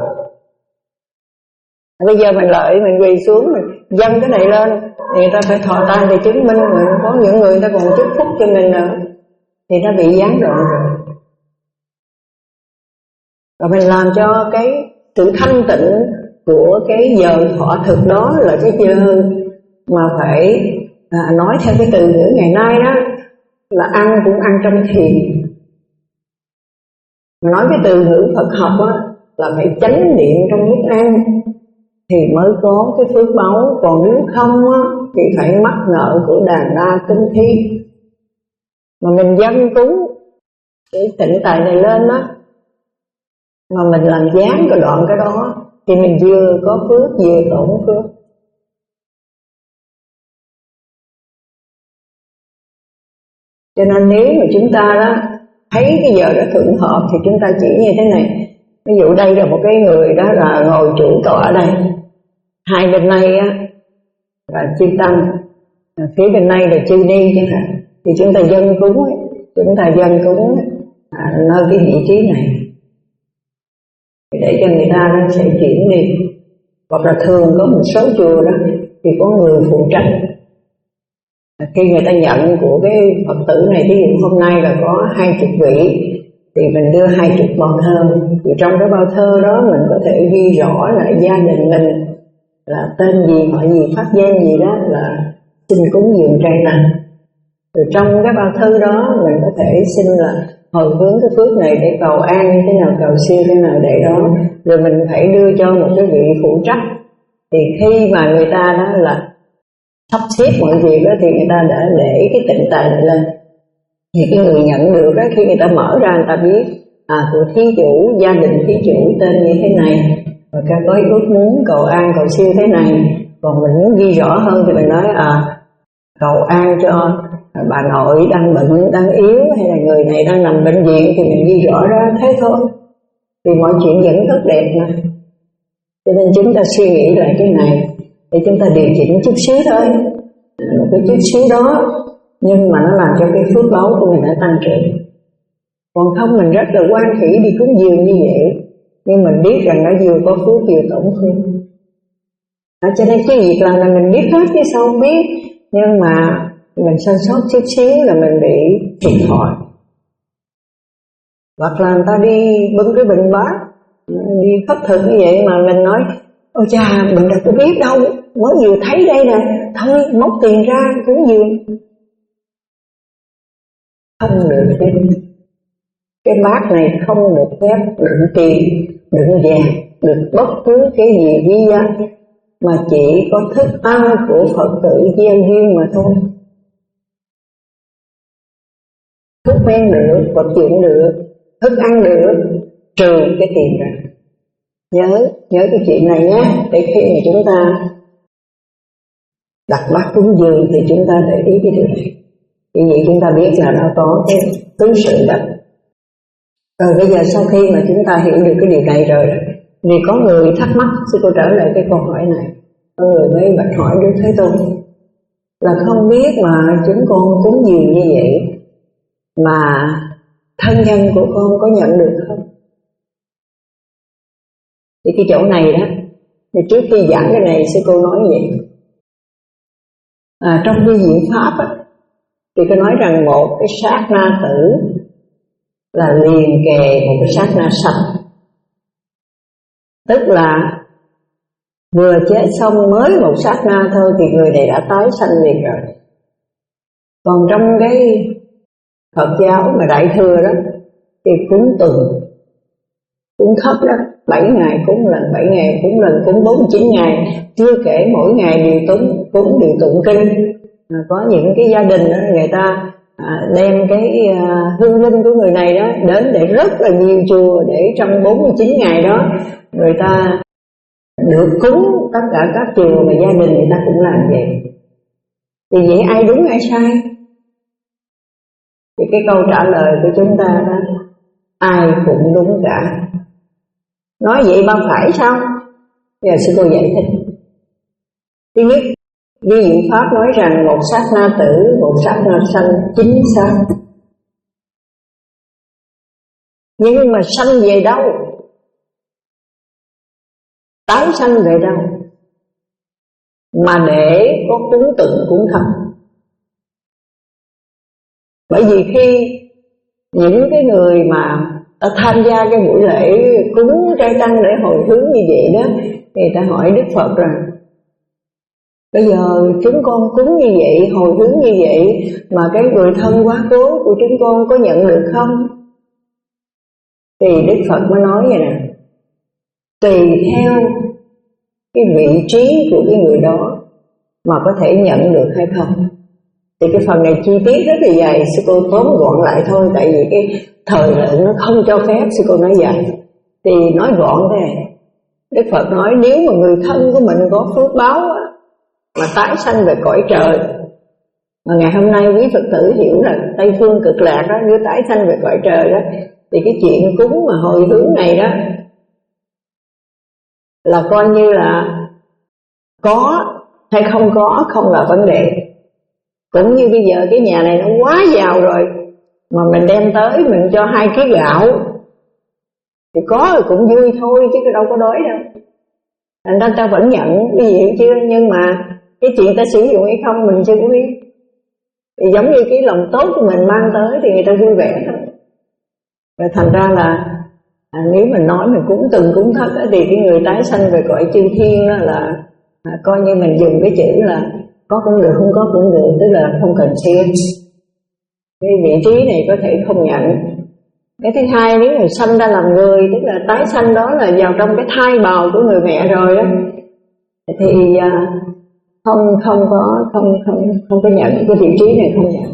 Bây giờ mình lợi mình quỳ xuống mình dâng cái này lên, người ta phải thọ tan để chứng minh, mà có những người ta còn chúc phúc cho mình nữa thì nó bị gián đoạn rồi. Và mình làm cho cái sự thanh tịnh của cái giờ thọ thực đó là cái giờ mà phải à, nói theo cái từ ngữ ngày nay đó là ăn cũng ăn trong thiền. Mà nói cái từ ngữ Phật học á là phải chánh niệm trong lúc ăn thì mới có cái phước báu, còn nếu không á thì phải mắc nợ của đàn đa tinh thi. Mà mình dâng cúng cái tịnh tài này lên á, mà mình làm gián cái đoạn cái đó thì mình vừa có phước vừa tổn phước. Cho nên nếu mà chúng ta đó thấy cái giờ đó thuận hợp thì chúng ta chỉ như thế này. Ví dụ đây là một cái người đó là ngồi chủ tọa ở đây, hai bên này á là chư tăng, phía bên này là chư ni chẳng hạn, thì chúng ta dâng cúng ấy, chúng ta dâng cúng à, nơi cái vị trí này để cho người ta nó sẽ chuyển đi. Hoặc là thường có một số chùa đó thì có người phụ trách, khi người ta nhận của cái Phật tử này, ví dụ hôm nay là có hai chục vị thì mình đưa hai chục bao thơ, thì trong cái bao thơ đó mình có thể ghi rõ là gia đình mình là tên gì, họ gì, pháp danh gì đó là xin cúng dường trai tăng. Rồi trong cái bao thư đó mình có thể xin là hồi hướng cái phước này để cầu an như thế nào, cầu siêu thế nào để đó. Rồi mình phải đưa cho một cái vị phụ trách. Thì khi mà người ta đó là sắp xếp mọi việc đó thì người ta đã để cái tịnh tài này lên. Thì cái người nhận được đó, khi người ta mở ra người ta biết à của thí chủ, gia đình thí chủ tên như thế này, và ca có ước muốn cầu an cầu siêu thế này. Còn mình muốn ghi rõ hơn thì mình nói à cầu an cho bà nội đang bệnh, đang yếu, hay là người này đang nằm bệnh viện, thì mình ghi rõ ra thế thôi. Thì mọi chuyện vẫn rất đẹp mà. Cho nên chúng ta suy nghĩ lại cái này để chúng ta điều chỉnh chút xíu thôi, một cái chút xíu đó, nhưng mà nó làm cho cái phước báu của mình đã tăng trưởng. Còn không mình rất là quan hỷ đi cúng dường như vậy, nhưng mình biết rằng nó vừa có phước vừa tổn phước. À, cho nên cái việc làm là mình biết hết chứ sao không biết, nhưng mà mình sơ sót chút xíu là mình bị thiệt thòi. Hoặc là người ta đi bưng cái bình bát, đi khất thực như vậy mà mình nói ôi cha mình đâu có biết đâu, mới vừa thấy đây nè, thôi móc tiền ra cúng dường. Không được phép. Cái bát này không được phép đựng tiền, đựng vàng, đựng bất cứ cái gì quý giá, mà chỉ có thức ăn của Phật tử gieo duyên mà thôi. Thuốc men được, vật dụng được, thức ăn được, trừ cái tiền ra. Nhớ, nhớ cái chuyện này nhé, để khi mà chúng ta đặt bát cúng dường thì chúng ta để ý cái điều này. Vì vậy chúng ta biết là nó có cái tứ sự đặt. Rồi bây giờ sau khi mà chúng ta hiểu được cái điều này rồi, thì có người thắc mắc, sư cô trở lại cái câu hỏi này. Có người mới bạch hỏi Đức Thế Tôn là không biết mà chúng con cúng dường như vậy mà thân nhân của con có nhận được không? Thì cái chỗ này đó, thì trước khi giảng cái này sư cô nói vậy. À, trong cái diễn pháp á, thì cô nói rằng một cái sát na tử là liền kề một cái sát na sanh. Tức là vừa chết xong mới một sát na thôi thì người này đã tái sanh liền rồi. Còn trong cái Phật giáo mà Đại Thừa đó thì cúng tuần, cúng thất đó, bảy ngày cúng lần, bảy ngày cúng lần, cúng bốn mươi chín ngày, chưa kể mỗi ngày đều tụng cúng đều tụng kinh. À, có những cái gia đình đó người ta à, đem cái à, hương linh của người này đó đến để rất là nhiều chùa, để trong bốn mươi chín ngày đó người ta được cúng. Tất cả các chùa và gia đình người ta cũng làm vậy. Thì vậy ai đúng ai sai? Thì cái câu trả lời của chúng ta đó, ai cũng đúng cả. Nói vậy bao phải sao? Bây giờ sư cô giải thích. Thứ nhất, Di Diệu Pháp nói rằng một sát na tử, một sát na sanh, chính xác. Nhưng mà sanh về đâu? Tái sanh về đâu? Mà để có cúng tượng cúng thần. Bởi vì khi những cái người mà ta tham gia cái buổi lễ cúng trai tăng để hồi hướng như vậy đó, thì ta hỏi Đức Phật rằng bây giờ chúng con cúng như vậy, hồi hướng như vậy, mà cái người thân quá cố của chúng con có nhận được không? Thì Đức Phật mới nói vậy nè, tùy theo cái vị trí của cái người đó mà có thể nhận được hay không. Thì cái phần này chi tiết rất là dài, sư cô tóm gọn lại thôi, tại vì cái thời lượng nó không cho phép sư cô nói dài. Thì nói gọn thế này, Đức Phật nói nếu mà người thân của mình có phước báo mà tái sanh về cõi trời, mà ngày hôm nay quý Phật tử hiểu là Tây Phương Cực Lạc đó, như tái sanh về cõi trời đó, thì cái chuyện cúng mà hồi hướng này đó là coi như là có hay không có không là vấn đề. Cũng như bây giờ cái nhà này nó quá giàu rồi, mà mình đem tới mình cho hai ký gạo thì có rồi cũng vui thôi, chứ đâu có đói đâu. Thành ra ta vẫn nhận cái gì chưa, nhưng mà cái chuyện ta sử dụng hay không mình chưa có biết. Thì giống như cái lòng tốt của mình mang tới thì người ta vui vẻ thôi. Rồi thành ra là à, nếu mình nói mình cúng từng cúng thất á, thì cái người tái sanh về cõi chư thiên đó là à, coi như mình dùng cái chữ là có cũng được, không có cũng được, tức là không cần xem. Cái vị trí này có thể không nhận. Cái thứ hai, nếu người sanh ra làm người, tức là tái sanh đó là vào trong cái thai bào của người mẹ rồi đó, thì à, không không có không không không có nhận cái vị trí này, không nhận.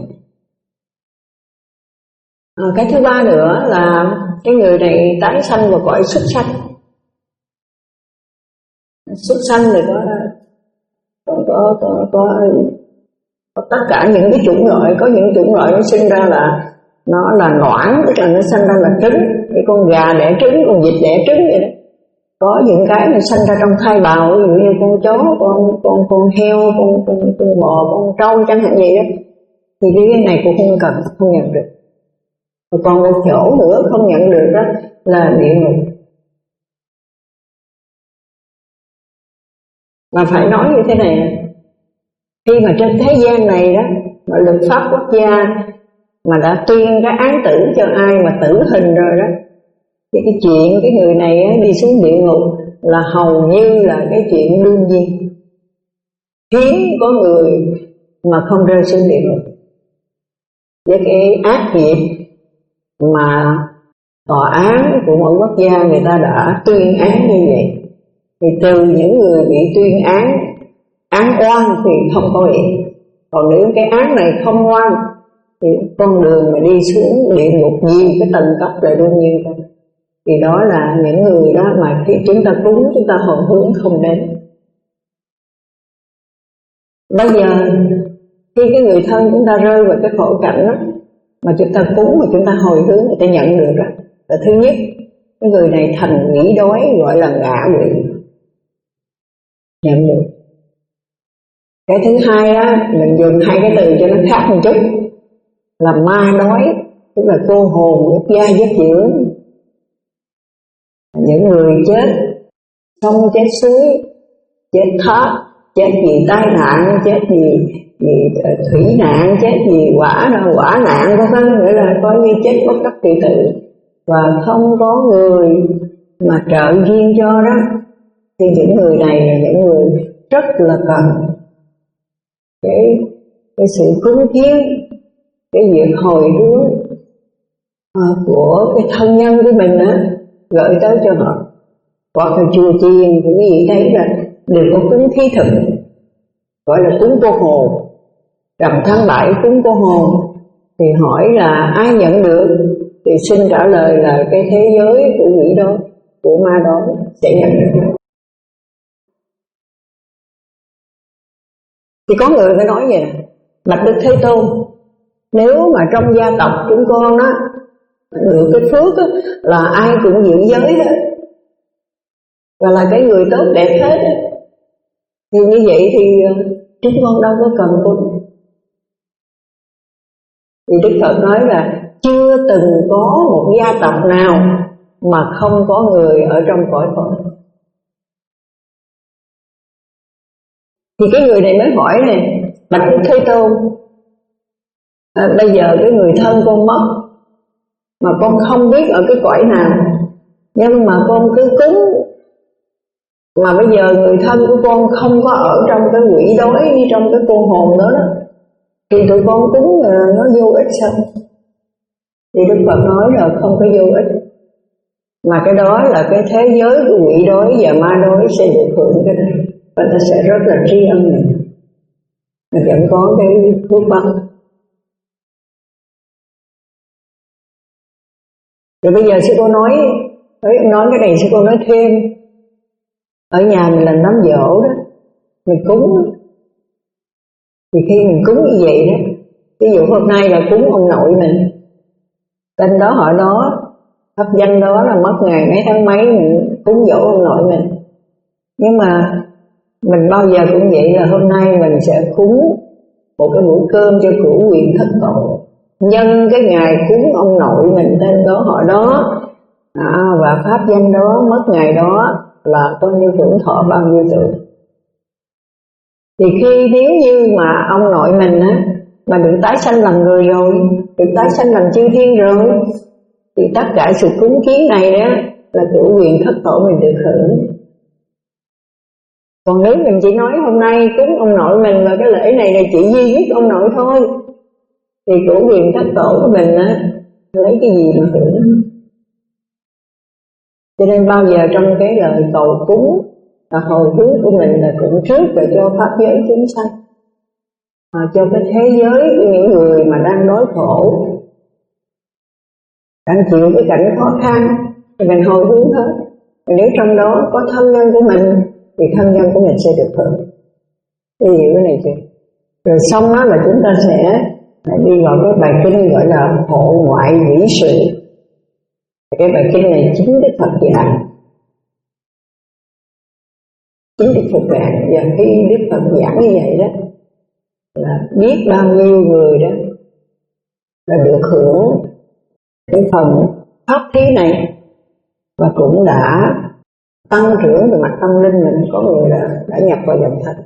À, cái thứ ba nữa là cái người này tái sanh vào cõi súc sanh. Súc sanh thì có có có có, có, có tất cả những cái chủng loại. Có những chủng loại nó sinh ra là nó là noãn, tức là nó sinh ra là trứng, cái con gà đẻ trứng, con vịt đẻ trứng vậy đó. Có những cái nó sinh ra trong thai bào, ví dụ như con chó, con con con heo, con con con bò, con trâu chẳng hạn vậy đó. Thì cái này cũng không cần, không nhận được. Còn một chỗ nữa không nhận được đó là địa ngục. Mà phải nói như thế này, khi mà trên thế gian này đó, mà luật pháp quốc gia mà đã tuyên cái án tử cho ai mà tử hình rồi đó, thì cái chuyện cái người này đi xuống địa ngục là hầu như là cái chuyện đương nhiên. Hiếm có người mà không rơi xuống địa ngục. Với cái ác nghiệp mà tòa án của mỗi quốc gia người ta đã tuyên án như vậy, thì từ những người bị tuyên án án oan thì không có việc. Còn nếu cái án này không oan thì con đường mà đi xuống địa ngục nhiều cái tầng cấp là đương nhiên thôi. Thì đó là những người đó mà khi chúng ta cúng, chúng ta hồi hướng không đến. Bây giờ khi cái người thân chúng ta rơi vào cái khổ cảnh đó, mà chúng ta cúng mà chúng ta hồi hướng, người ta nhận được đó. Là thứ nhất, cái người này thành quỷ đói, gọi là ngạ quỷ, nhận được. Cái thứ hai á, mình dùng hai cái từ cho nó khác một chút, là ma đói, tức là cô hồn ức gia giấc dưỡng. Những người chết sông, chết suối, chết thác, chết vì tai nạn, chết vì, vì thủy nạn, chết vì quả quả nạn, vân vân, nghĩa là coi như chết bất đắc kỳ tử, và không có người mà trợ duyên cho đó, thì những người này là những người rất là cần cái cái sự cúng kiến, cái việc hồi hướng uh, của cái thân nhân của mình đó gửi tới cho họ. Hoặc là chùa chiền thì quý vị thấy là đều có cúng thí thực, gọi là cúng cô hồn. Rằm tháng bảy cúng cô hồn, Thì hỏi là ai nhận được, thì xin trả lời là cái thế giới của quỷ đó, của ma đó sẽ nhận được. Thì có người phải nói vậy nè: bạch Đức Thế Tôn, nếu mà trong gia tộc chúng con đó được cái phước đó, là ai cũng giữ giới hết và là cái người tốt đẹp hết đó, thì như vậy thì chúng con đâu có cần tu. Thì Đức Phật nói là chưa từng có một gia tộc nào mà không có người ở trong cõi Phật. Thì cái người này mới hỏi này: bạch Đức Thế Tôn, à, bây giờ cái người thân con mất mà con không biết ở cái cõi nào, nhưng mà con cứ cúng, mà bây giờ người thân của con không có ở trong cái quỷ đói, trong cái cô hồn đó, đó thì tụi con cúng nó vô ích sao? Thì Đức Phật nói là không có vô ích, mà cái đó là cái thế giới của quỷ đói và ma đói sẽ được hưởng cái này, và ta sẽ rất là tri ân mình, mà vẫn có cái phước báo. Rồi bây giờ sư cô nói nói cái này, sư cô nói thêm. Ở nhà mình làm đám giỗ đó, mình cúng đó. Thì khi mình cúng như vậy đó, ví dụ hôm nay là cúng ông nội mình, tên đó họ đó, pháp danh đó là mất ngày mấy tháng mấy mình cúng dỗ ông nội mình. Nhưng mà mình bao giờ cũng vậy, là hôm nay mình sẽ cúng một cái bữa cơm cho cửu quyền thất tổ, nhân cái ngày cúng ông nội mình tên đó họ đó, à, và pháp danh đó mất ngày đó là coi như hưởng thọ bao nhiêu tuổi. Thì khi nếu như mà ông nội mình á mà được tái sanh làm người rồi, được tái sanh làm chư thiên rồi, thì tất cả sự cúng kiến này đó là cửu quyền thất tổ mình được hưởng. Còn nếu mình chỉ nói hôm nay cúng ông nội mình và cái lễ này là chỉ duy nhất ông nội thôi, thì cửu quyền thất tổ của mình á lấy cái gì mà hưởng? Cho nên bao giờ trong cái lời cầu cúng và hồi hướng của mình là cũng trước để cho pháp giới chúng sanh, à, cho cái thế giới của những người mà đang đói khổ, đang chịu cái cảnh khó khăn, thì mình hồi hướng hết. Và nếu trong đó có thân nhân của mình thì thân nhân của mình sẽ được hưởng. Thì hiểu cái này chưa? Rồi xong đó là chúng ta sẽ đi vào cái bài kinh gọi là hộ ngoại vĩ sự. Cái bài kinh này chính Đức Phật giảng, chính Đức Phật giảng, và khi Đức Phật giảng như vậy đó là biết bao nhiêu người đó là được hưởng cái phần pháp thí này, và cũng đã tăng trưởng về mặt tâm linh mình. Có người đã, đã nhập vào dòng thật.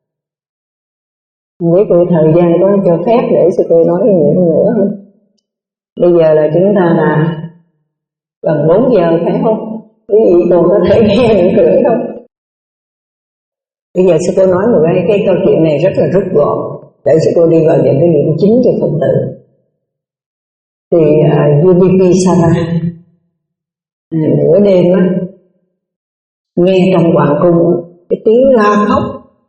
Với cô thời gian có cho phép để sư cô nói nhiều nữa không? Bây giờ là chúng ta là gần bốn giờ phải không? Quý vị còn có thể nghe được nữa không? Bây giờ sư cô nói một cái, cái câu chuyện này rất là rút gọn để sư cô đi vào những cái điểm chính cho Phật tử. Thì uh, Yubipisara uh, nửa đêm á, nghe trong hoàng cung cái tiếng la khóc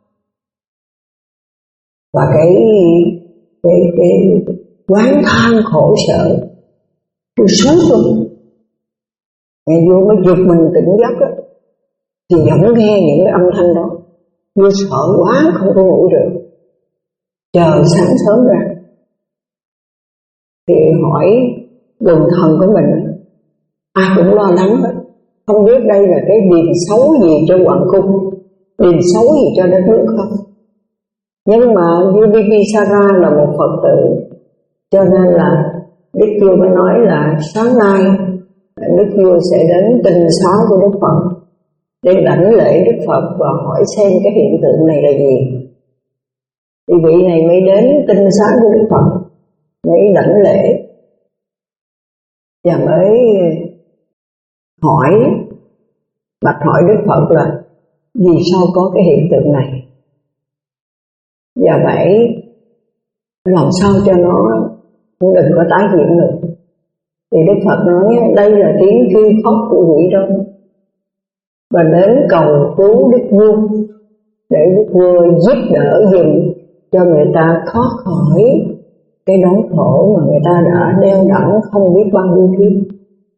và cái cái cái oán than khổ sở tôi suốt luôn. Nghe vô mới giật mình tỉnh giấc á, thì vẫn nghe những cái âm thanh đó. Vô sợ quá không có ngủ được, chờ sáng sớm ra thì hỏi quần thần của mình, ai cũng lo lắng hết, không biết đây là cái điềm xấu gì cho hoàng cung, điềm xấu gì cho đất nước không. Nhưng mà Yubipisara là một Phật tử, cho nên là Đức Vua mới nói là sáng nay Đức Vua sẽ đến tinh xá của Đức Phật để lãnh lễ Đức Phật và hỏi xem cái hiện tượng này là gì. Thì vị này mới đến tinh xá của Đức Phật, mới lãnh lễ và mới hỏi, bạch hỏi Đức Phật là vì sao có cái hiện tượng này, và phải làm sao cho nó cũng đừng có tái diễn nữa. Thì Đức Phật nói đây là tiếng kêu khóc của quỷ đó, và đến cầu cứu Đức Vua để Đức Vua giúp đỡ dùm cho người ta thoát khỏi cái đói khổ mà người ta đã đeo đẳng không biết bao nhiêu kiếp.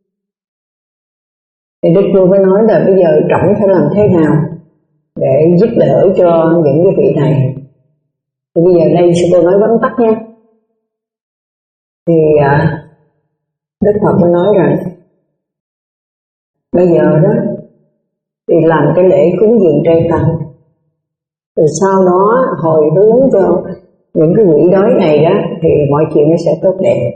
Thì Đức Vua mới nói là bây giờ trọng phải làm thế nào để giúp đỡ cho những cái vị này. Thì bây giờ đây sư cô nói vắn tắt nha. Thì à, Đức Phật mới nói rằng bây giờ đó thì làm cái lễ cúng dường trai tăng, rồi sau đó hồi hướng cho những cái quỷ đói này đó thì mọi chuyện nó sẽ tốt đẹp.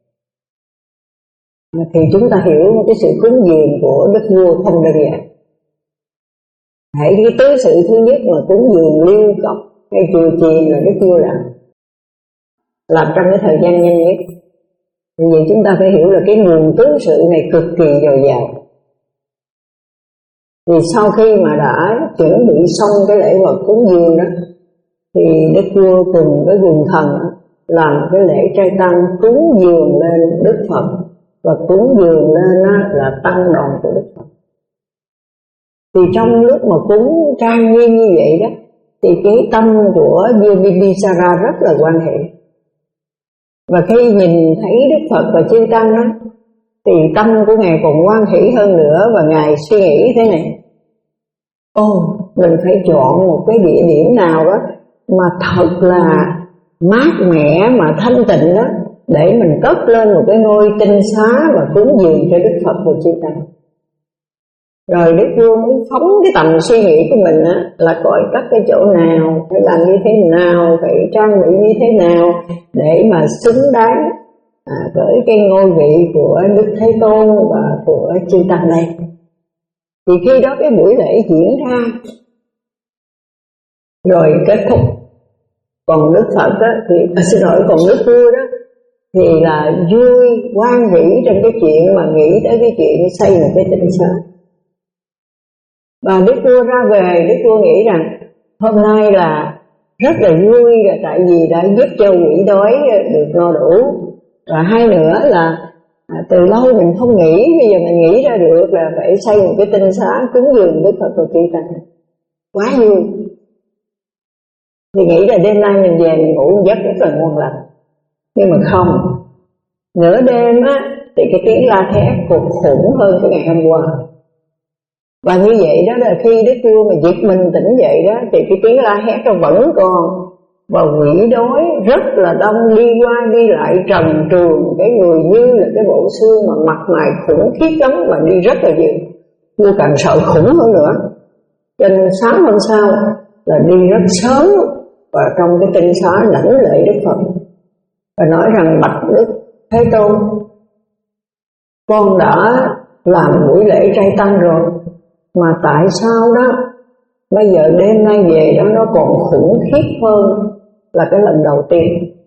Thì chúng ta hiểu cái sự cúng dường của Đức Vua không đơn giản. Hãy cái tứ sự thứ nhất mà cúng dường liêu cọc hay chùa chiền là Đức Vua làm làm trong cái thời gian nhanh nhất. Vì vậy chúng ta phải hiểu là cái nguồn tứ sự này cực kỳ dồi dào. Vì sau khi mà đã chuẩn bị xong cái lễ vật cúng dường đó thì Đức Vua cùng với quần thần làm cái lễ trai tăng cúng dường lên Đức Phật, và cúng dường lên là tăng đoàn của Đức Phật. Thì trong lúc mà cúng trang nghiêm như vậy đó thì cái tâm của vua Bimbisara rất là quan hệ. Và khi nhìn thấy Đức Phật và chư tăng đó thì tâm của Ngài còn hoan hỷ hơn nữa, và Ngài suy nghĩ thế này: Ồ, mình phải chọn một cái địa điểm nào đó mà thật là mát mẻ mà thanh tịnh đó, để mình cất lên một cái ngôi tinh xá và cúng dường cho Đức Phật và chư tăng. Rồi Đức Vua mới phóng cái tầm suy nghĩ của mình á, là coi các cái chỗ nào, phải làm như thế nào, phải trang bị như thế nào để mà xứng đáng à, với cái ngôi vị của Đức Thế Tôn và của chư tăng đây. Thì khi đó cái buổi lễ diễn ra rồi kết thúc, còn Đức Phật á, thì à, xin lỗi còn Đức Vua đó thì là vui hoan hỷ trong cái chuyện mà nghĩ tới cái chuyện xây một cái tinh xá. Và Đức Vua ra về, Đức Vua nghĩ rằng hôm nay là rất là vui, là tại vì đã giúp cho quỷ đói được no đủ. Và hai nữa là à, từ lâu mình không nghĩ, bây giờ mình nghĩ ra được là phải xây một cái tinh xá cúng dường Đức Phật và chư tăng. Quá vui. Thì nghĩ là đêm nay mình về mình ngủ một giấc rất là ngon lành. Nhưng mà không, nửa đêm á thì cái tiếng la thét còn khủng hơn cái ngày hôm qua. Và như vậy đó là khi Đức Vua mà giật mình tỉnh dậy đó thì cái tiếng la hét nó vẫn còn, và quỷ đói rất là đông đi qua đi lại trần truồng, cái người như là cái bộ xương mà mặt mày khủng khiếp lắm và đi rất là nhiều. Vua càng sợ khủng hơn nữa. Cho nên sáng hôm sau là đi rất sớm và trong cái tinh xá lãnh lễ Đức Phật và nói rằng: bạch Đức Thế Tôn, con đã làm buổi lễ trai tăng rồi, mà tại sao đó bây giờ đêm nay về đó nó còn khủng khiếp hơn là cái lần đầu tiên.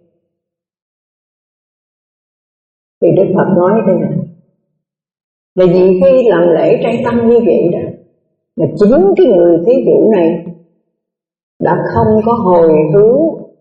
Thì Đức Phật nói thế này: là vì khi làm lễ trai tăng như vậy đó, là chính cái người thí chủ này đã không có hồi hướng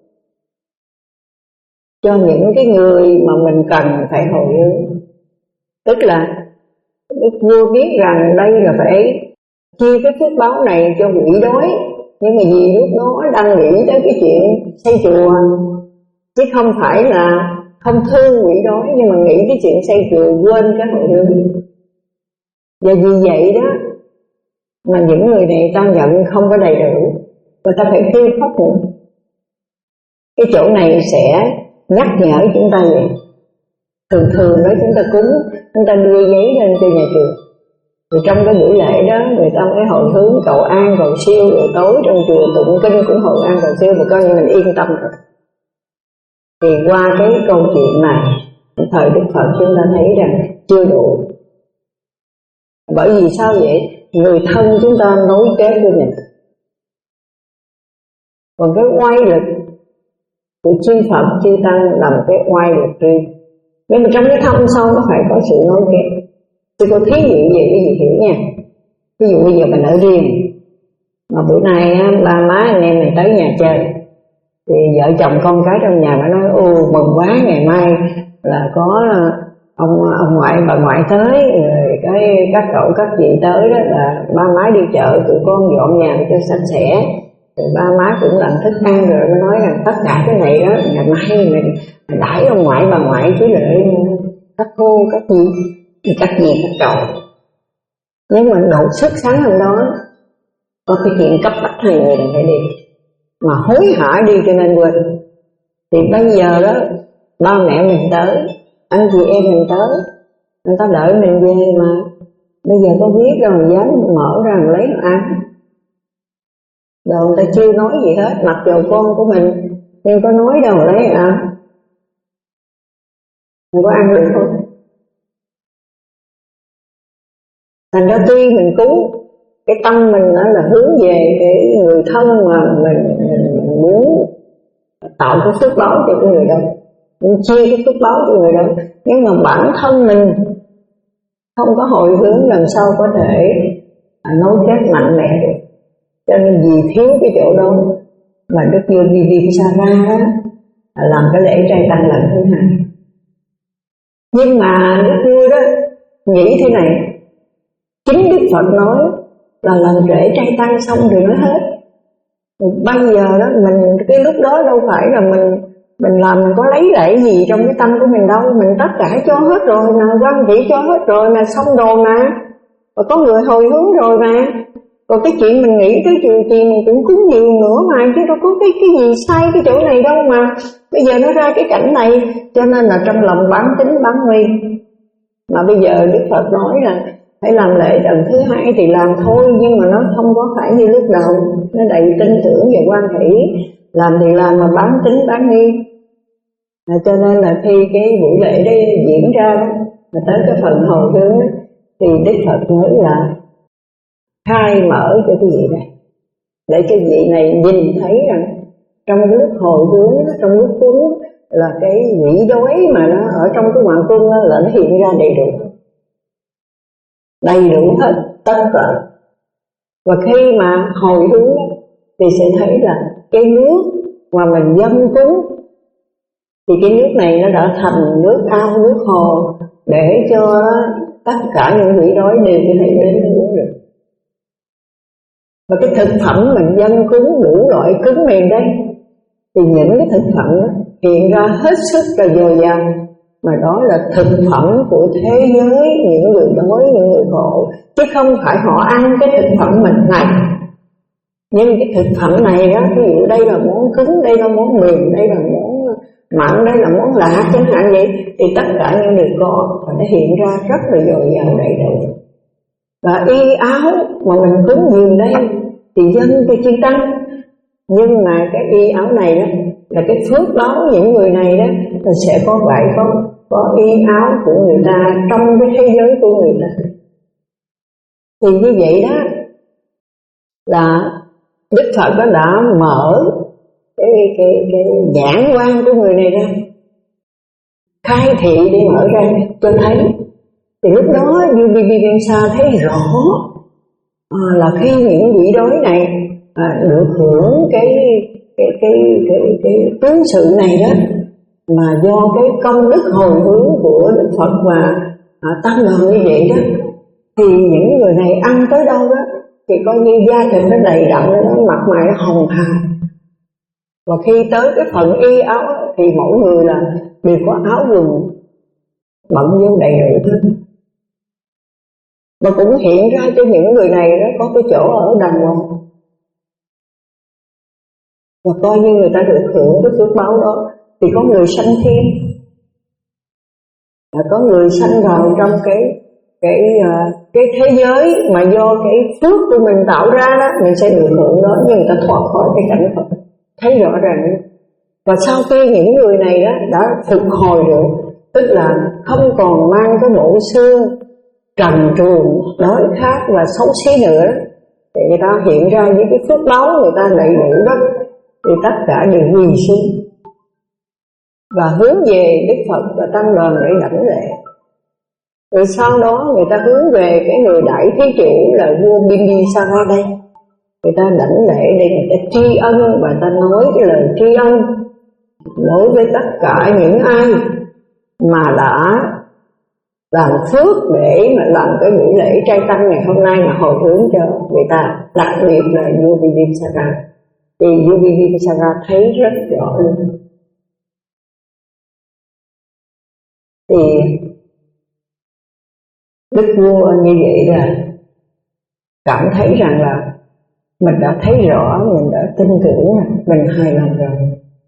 cho những cái người mà mình cần phải hồi hướng. Tức là Đức Vua biết rằng đây là phải chia cái phước báo này cho quỷ đói, nhưng mà vì lúc đó đang nghĩ tới cái chuyện xây chùa, chứ không phải là không thương quỷ đói, nhưng mà nghĩ cái chuyện xây chùa quên cái hồi hướng. Và vì vậy đó mà những người này ta nhận không có đầy đủ, người ta phải kêu khóc nữa. Cái chỗ này sẽ nhắc nhở chúng ta vậy. Thường thường đó chúng ta cúng, chúng ta đưa giấy lên cho nhà chùa, thì trong cái buổi lễ đó người ta mới hồi hướng cầu an cầu siêu, rồi tối trong chùa tụng kinh cũng hồi an cầu siêu, và coi như mình yên tâm rồi. Thì qua cái câu chuyện này, thời Đức Phật chúng ta thấy rằng chưa đủ. Bởi vì sao vậy? Người thân chúng ta nối kết với mình, còn cái oai lực của chư Phật chư Tăng là một cái oai lực riêng. Nhưng mà trong cái thâm sâu nó phải có sự nối kết. Tôi có thí dụ gì cái gì hiểu nha. Ví dụ bây giờ mình ở riêng, mà bữa nay ba má anh em mình tới nhà chơi, thì vợ chồng con cái trong nhà mới nói: ô mừng quá, ngày mai là có ông ông ngoại bà ngoại tới, rồi cái các cậu các chị tới đó, là ba má đi chợ tụi con dọn nhà cho sạch sẽ, Rồi ba má cũng làm thức ăn rồi nó nói rằng tất cả cái này đó ngày mai mình đãi ông ngoại bà ngoại chứ lại các cô các gì thì các gì các cậu. Nhưng mà đột xuất sáng hôm đó có cái chuyện cấp bách hai người đừng phải đi, mà hối hả đi cho nên quên. Thì bây giờ đó ba mẹ mình tới, anh chị em mình tới, người ta đợi mình về mà bây giờ có biết đâu mà dám mở ra mà lấy nó ăn. Rồi người ta chưa nói gì hết, mặc dù con của mình nhưng có nói đâu mà lấy ăn. Mình có ăn được không? Thành ra tuy mình cúng, cái tâm mình đó là hướng về cái người thân mà mình, mình muốn tạo cái phước báo cho cái người đó, mình chia cái phước báo cho người đó, nhưng mà bản thân mình không có hồi hướng làm sao có thể nối kết mạnh mẽ được. Cho nên vì thiếu cái chỗ đó mà Đức Vua Bimbisara đó làm cái lễ trai tăng lần thứ hai. Nhưng mà Đức Vua đó nghĩ thế này, chính Đức Phật nói là lần lễ trai tăng xong rồi nó hết. Bây giờ đó mình cái lúc đó đâu phải là mình mình làm mình có lấy lễ gì trong cái tâm của mình đâu, mình tất cả cho hết rồi mà, quan vị cho hết rồi mà, xong đồ mà, và có người hồi hướng rồi mà. Còn cái chuyện mình nghĩ tới chuyện gì mình cũng cúng dường nữa mà, chứ đâu có cái cái gì sai cái chỗ này đâu mà. Bây giờ nó ra cái cảnh này, cho nên là trong lòng bán tính bán nghi. Mà bây giờ Đức Phật nói là phải làm lễ lần thứ hai thì làm thôi, nhưng mà nó không có phải như lúc đầu, nó đầy tin tưởng và quan hỷ, làm thì làm mà bán tính bán nghi. À, cho nên là khi cái buổi lễ đấy diễn ra đó, mà tới cái phần hồi hướng thì Đức Phật nói là khai mở cho cái vị này, để cho vị này nhìn thấy rằng trong lúc hồi hướng, trong lúc cúng là cái quỷ đói mà nó ở trong cái hoàng cung là nó hiện ra đầy đủ, đầy đủ hết tất cả. Và khi mà hồi hướng thì sẽ thấy là cái nước mà mình dâng cúng thì cái nước này nó đã thành nước ao, nước hồ, để cho tất cả những quỷ đói đều có thể đến uống được. Và cái thực phẩm mình dâng cúng đủ loại cúng miền đây, thì những cái thực phẩm đó hiện ra hết sức là dồi dào, mà đó là thực phẩm của thế giới, những người đói, những người khổ, chứ không phải họ ăn cái thực phẩm mình này. Nhưng cái thực phẩm này đó, ví dụ đây là món cứng, đây là món mềm, đây là món mặn, đây là món lạ chẳng hạn vậy, thì tất cả những điều có và nó hiện ra rất là dồi dào đầy đủ. Và y áo mà mình cúng dường đây thì dân cho chư tăng, nhưng mà cái y áo này đó là cái phước báo những người này đó là sẽ có vải có có y áo của người ta trong cái thế giới của người ta. Thì như vậy đó là Đức Phật đó đã mở cái cái cái nhãn quan của người này ra, khai thị để mở ra cho thấy. Thì lúc đó như Bimbisara thấy rõ à, là khi những quỷ đói này à, được hưởng cái cái cái cái cái tướng sự này đó, mà do cái công đức hồi hướng của Đức Phật và à, tăng đoàn như vậy đó, thì những người này ăn tới đâu đó thì coi như da thịt nó đầy đặn, nó mặt mày nó hồng hào. Và khi tới cái phần y áo thì mỗi người là đều có áo quần bận vô đầy đủ hết. Mà cũng hiện ra cho những người này đó có cái chỗ ở đàng hoàng, và coi như người ta được hưởng cái phước báo đó. Thì có người sanh thiên, và có người sanh vào trong cái cái cái thế giới mà do cái phước của mình tạo ra đó, mình sẽ được hưởng đó, nhưng người ta thoát khỏi cái cảnh Phật, thấy rõ ràng. Và sau khi những người này đó đã phục hồi được, tức là không còn mang cái bộ xương trần truồng đói khát và xấu xí nữa, thì người ta hiện ra với cái phước báo người ta đầy đủ đó, thì tất cả đều quỳ xuống và hướng về Đức Phật và tăng đoàn để đảnh lễ. Rồi sau đó người ta hướng về cái người đại thí chủ là vua Bimbisara đây, người ta đảnh lễ để người ta tri ân, và ta nói cái lời tri ân đối với tất cả những ai mà đã làm phước để mà làm cái buổi lễ trai tăng ngày hôm nay mà hồi hướng cho người ta, đặc biệt là vua Bimbisara. thì Yogi Vipassana thấy rất rõ luôn. Thì đức vua như vậy là cảm thấy rằng là mình đã thấy rõ, mình đã tin tưởng, mình hài lòng rồi.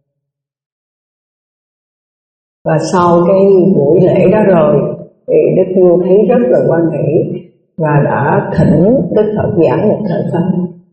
Và sau cái buổi lễ đó rồi thì đức vua thấy rất là hoan hỷ và đã thỉnh Đức Phật giảng một thời pháp.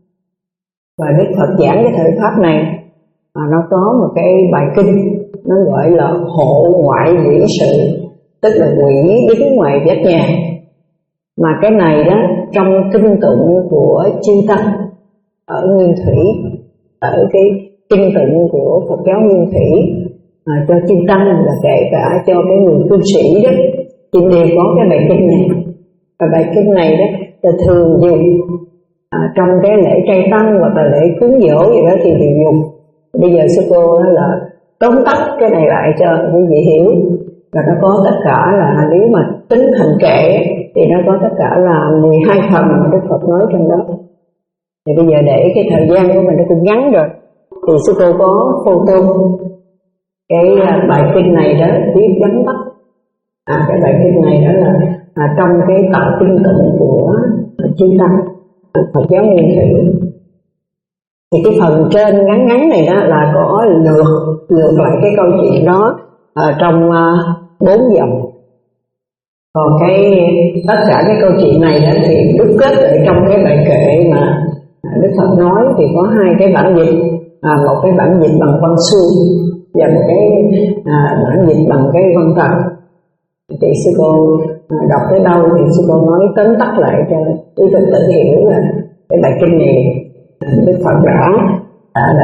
Và Đức Phật giảng cái thời pháp này mà nó có một cái bài kinh, nó gọi là hộ ngoại quỷ sự, tức là quỷ đứng ngoài vách nhà. Mà cái này đó trong kinh tụng của chư tăng ở Nguyên Thủy, ở cái kinh tụng của Phật giáo Nguyên Thủy à, cho chư tăng là kể cả cho cái người cư sĩ đó thì đều có cái bài kinh này. Và bài kinh này đó là thường dùng à, trong cái lễ trai tăng hoặc là lễ cúng dỗ gì đó thì đều dùng. Bây giờ sư cô là tóm tắt cái này lại cho quý vị hiểu. Và nó có tất cả là, nếu mà tính thành kệ thì nó có tất cả là mười hai phần mà Đức Phật nói trong đó. Thì bây giờ để cái thời gian của mình nó cũng ngắn rồi, thì sư cô có photo cái bài kinh này đó, viết vắn tắt. À, cái bài kinh này đó là à, trong cái tập kinh tụng của chư tăng Phật giáo Nguyên Thủy. Thì cái phần trên ngắn ngắn này đó là có lượt lượt lại cái câu chuyện đó ở trong bốn uh, dòng. Còn cái tất cả cái câu chuyện này đó thì đúc kết ở trong cái bài kệ mà Đức Phật nói thì có hai cái bản dịch, à, một cái bản dịch bằng văn xuôi và một cái à, bản dịch bằng cái văn tạng. Thì sư cô à, đọc tới đâu thì sư cô nói tóm tắt lại cho quý Phật tử hiểu là cái bài kinh này Đức Phật đã đã,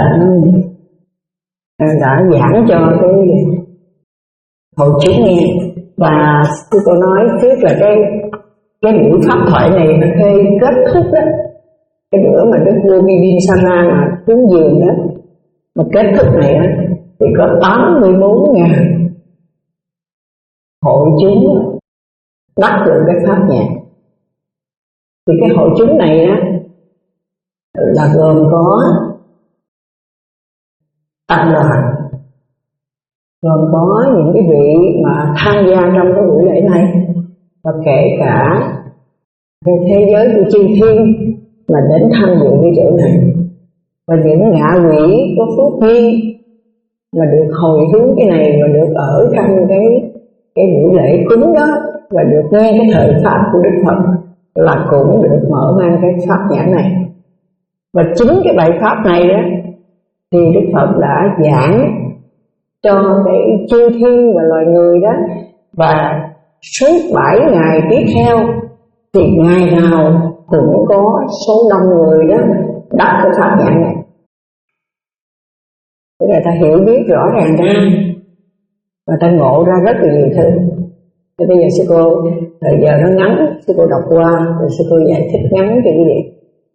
đã, đã giảng cho cái hội chúng nghe. Và sư cô nói trước là cái cái buổi pháp thoại này nó khi kết thúc đó, cái bữa mà Đức vua Vipassana mà cúng dường đó, mà kết thúc này đó, thì có tám mươi bốn ngàn hội chúng đắc được cái pháp nhạc. Thì cái hội chúng này đó là gồm có tăng đoàn, gồm có những cái vị mà tham gia trong cái buổi lễ này, và kể cả về thế giới của chư thiên mà đến tham dự cái chỗ này, và những ngạ quỷ có phước duyên mà được hồi hướng cái này và được ở trong cái cái buổi lễ cúng đó và được nghe cái thời pháp của Đức Phật là cũng được mở mang cái pháp nhãn này. Và chính cái bài pháp này đó thì Đức Phật đã giảng cho cái chư thiên và loài người đó, và suốt bảy ngày tiếp theo thì ngày nào cũng có số đông người đó đắc cái pháp nhãn này. Để người ta hiểu biết rõ ràng ra, người ta ngộ ra rất là nhiều thứ. Thì bây giờ sư cô thời giờ nó ngắn, sư cô đọc qua rồi sư cô giải thích ngắn cho quý vị.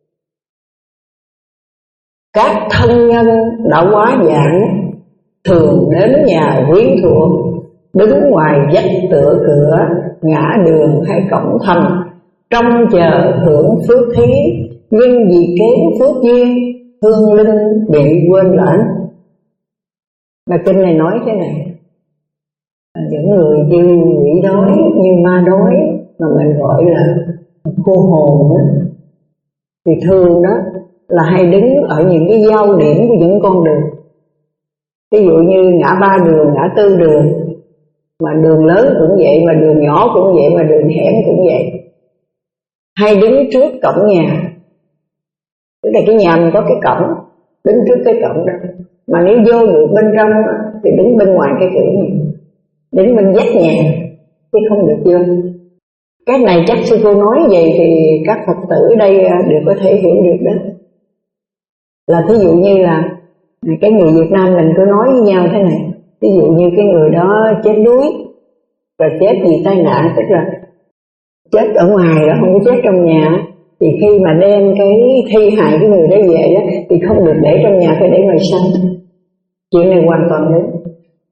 Các thân nhân đã quá giảng thường đến nhà quyến thuộc, đứng ngoài vách tựa cửa, ngã đường hay cổng thành, trông chờ hưởng phước thí, nhưng vì kém phước duyên, hương linh bị quên lãng. Và kinh này nói thế này: những người như quỷ đói, như ma đói mà mình gọi là cô hồn đó, thì thường đó là hay đứng ở những cái giao điểm của những con đường. Ví dụ như ngã ba đường, ngã tư đường, mà đường lớn cũng vậy, mà đường nhỏ cũng vậy, mà đường hẻm cũng vậy. Hay đứng trước cổng nhà, tức là cái nhà mình có cái cổng, đứng trước cái cổng đó. Mà nếu vô được bên trong thì đứng bên ngoài cái cửa này, đứng bên vách nhà chứ không được vô. Cái này chắc sư cô nói vậy thì các Phật tử ở đây đều có thể hiểu được đó. Là thí dụ như là cái người Việt Nam mình cứ nói với nhau thế này: ví dụ như cái người đó chết đuối, rồi chết vì tai nạn, tức là chết ở ngoài đó, không có chết trong nhà, thì khi mà đem cái thi hài cái người đó về đó, thì không được để trong nhà, phải để ngoài sân. Chuyện này hoàn toàn đúng,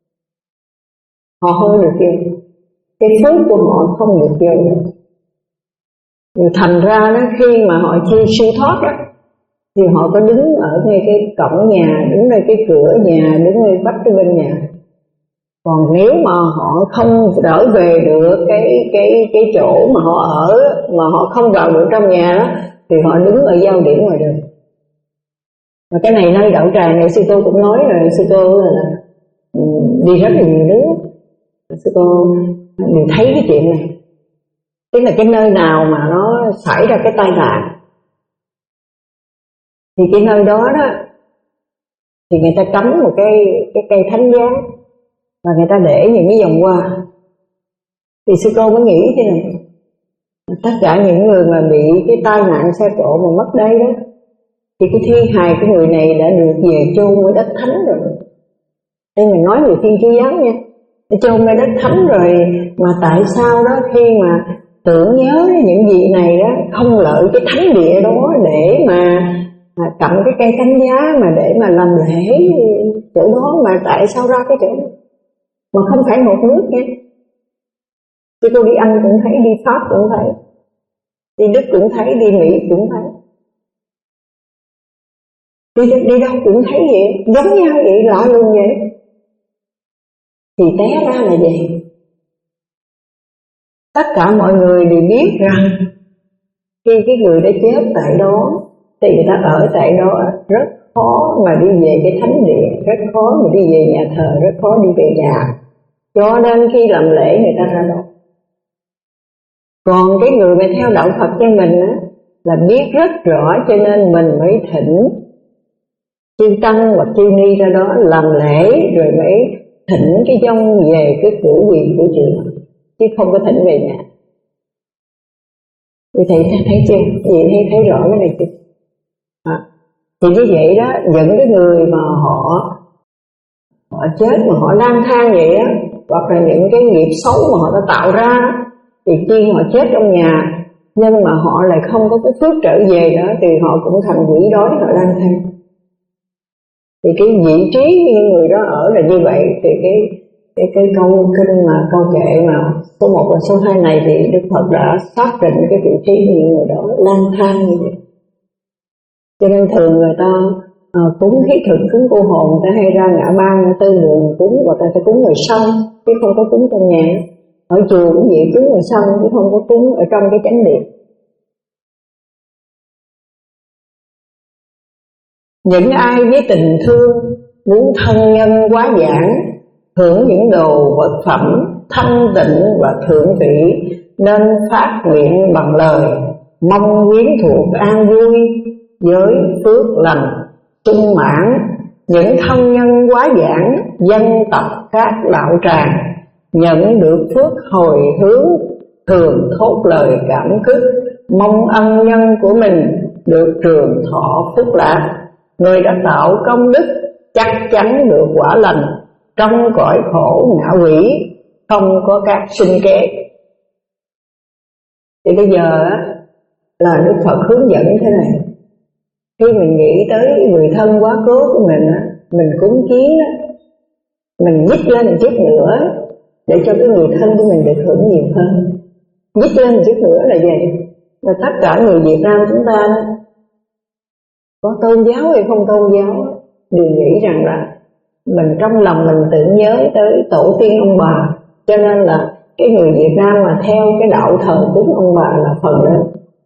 họ không được vô, cái phước của họ không được vô. Rồi thành ra đó, khi mà họ chưa siêu thoát đó, thì họ có đứng ở ngay cái cổng nhà, đứng ngay cái cửa nhà, đứng ngay vách cái bên nhà. Còn nếu mà họ không trở về được cái cái cái chỗ mà họ ở, mà họ không vào được trong nhà đó, thì họ đứng ở giao điểm ngoài đường. Và cái này nơi đạo tràng này sư cô cũng nói rồi, sư cô là, là đi rất là nhiều nước, sư cô đều thấy cái chuyện này. Tức là cái nơi nào mà nó xảy ra cái tai nạn thì cái nơi đó đó thì người ta cắm một cái cái cây thánh giá và người ta để những cái vòng hoa. Thì sư cô mới nghĩ thế này, tất cả những người mà bị cái tai nạn xe cộ mà mất đây đó, thì cái thi hài của người này đã được về chôn ở đất thánh rồi. Đây mình nói về Thiên Chúa giáo nha, đã chôn ở đất thánh rồi, mà tại sao đó khi mà tưởng nhớ những vị này đó không lợi cái thánh địa đó để mà à, cầm cái cây thánh giá mà để mà làm lễ chỗ đó, mà tại sao ra cái chỗ đó mà không phải một nước nha. Chứ tôi đi Anh cũng thấy, đi Pháp cũng thấy, đi Đức cũng thấy, đi Mỹ cũng thấy, đi, đi đâu cũng thấy vậy, giống nhau vậy, lạ luôn vậy. Thì té ra là vậy. Tất cả mọi người đều biết rằng khi cái người đã chết tại đó thì người ta ở tại đó rất khó mà đi về cái thánh địa, rất khó mà đi về nhà thờ, rất khó đi về nhà. Cho nên khi làm lễ người ta ra đó. Còn cái người mà theo đạo Phật cho mình á, là biết rất rõ, cho nên mình mới thỉnh chư tăng hoặc chư ni ra đó làm lễ, rồi mới thỉnh cái dông về cái cửu quyền của chùa, chứ không có thỉnh về nhà. Vì thầy thấy chưa? Vậy thấy thấy rõ cái này chưa? À, thì như vậy đó, những cái người mà họ họ chết mà họ lang thang vậy á, hoặc là những cái nghiệp xấu mà họ đã tạo ra, thì khi họ chết trong nhà nhưng mà họ lại không có cái phước trở về đó, thì họ cũng thành quỷ đói, họ lang thang. Thì cái vị trí những người đó ở là như vậy. Thì cái cái cái câu kinh mà câu kệ mà số một và số hai này thì Đức Phật đã xác định cái vị trí của những người đó lang thang như vậy. Cho nên thường người ta à, cúng thiết thực, cúng cô hồn, người ta hay ra ngã ba, ngã tư đường cúng, hoặc là ta cúng ngoài sông chứ không có cúng trong nhà. Ở chùa cũng vậy, cúng ngoài sông chứ không có cúng ở trong cái chánh điện. Những ai với tình thương muốn thân nhân quá giảng, hưởng những đồ vật phẩm thanh tịnh và thượng vị, nên phát nguyện bằng lời, mong quyến thuộc an vui với phước lành sung mãn. Những thân nhân quá giảng, dân tập các đạo tràng, nhận được phước hồi hướng, thường thốt lời cảm kích, mong ân nhân của mình được trường thọ phúc lạc. Người đã tạo công đức chắc chắn được quả lành, trong cõi khổ ngạ quỷ không có các sinh kế. Thì bây giờ là Đức Phật hướng dẫn thế này. Khi mình nghĩ tới người thân quá cố của mình, mình cúng kiến, mình nhích lên một chút nữa để cho cái người thân của mình được hưởng nhiều hơn. Nhích lên một chút nữa là gì? Là tất cả người Việt Nam chúng ta có tôn giáo hay không tôn giáo đều nghĩ rằng là mình trong lòng mình tưởng nhớ tới tổ tiên ông bà, cho nên là cái người Việt Nam mà theo cái đạo thờ cúng ông bà là phần lớn.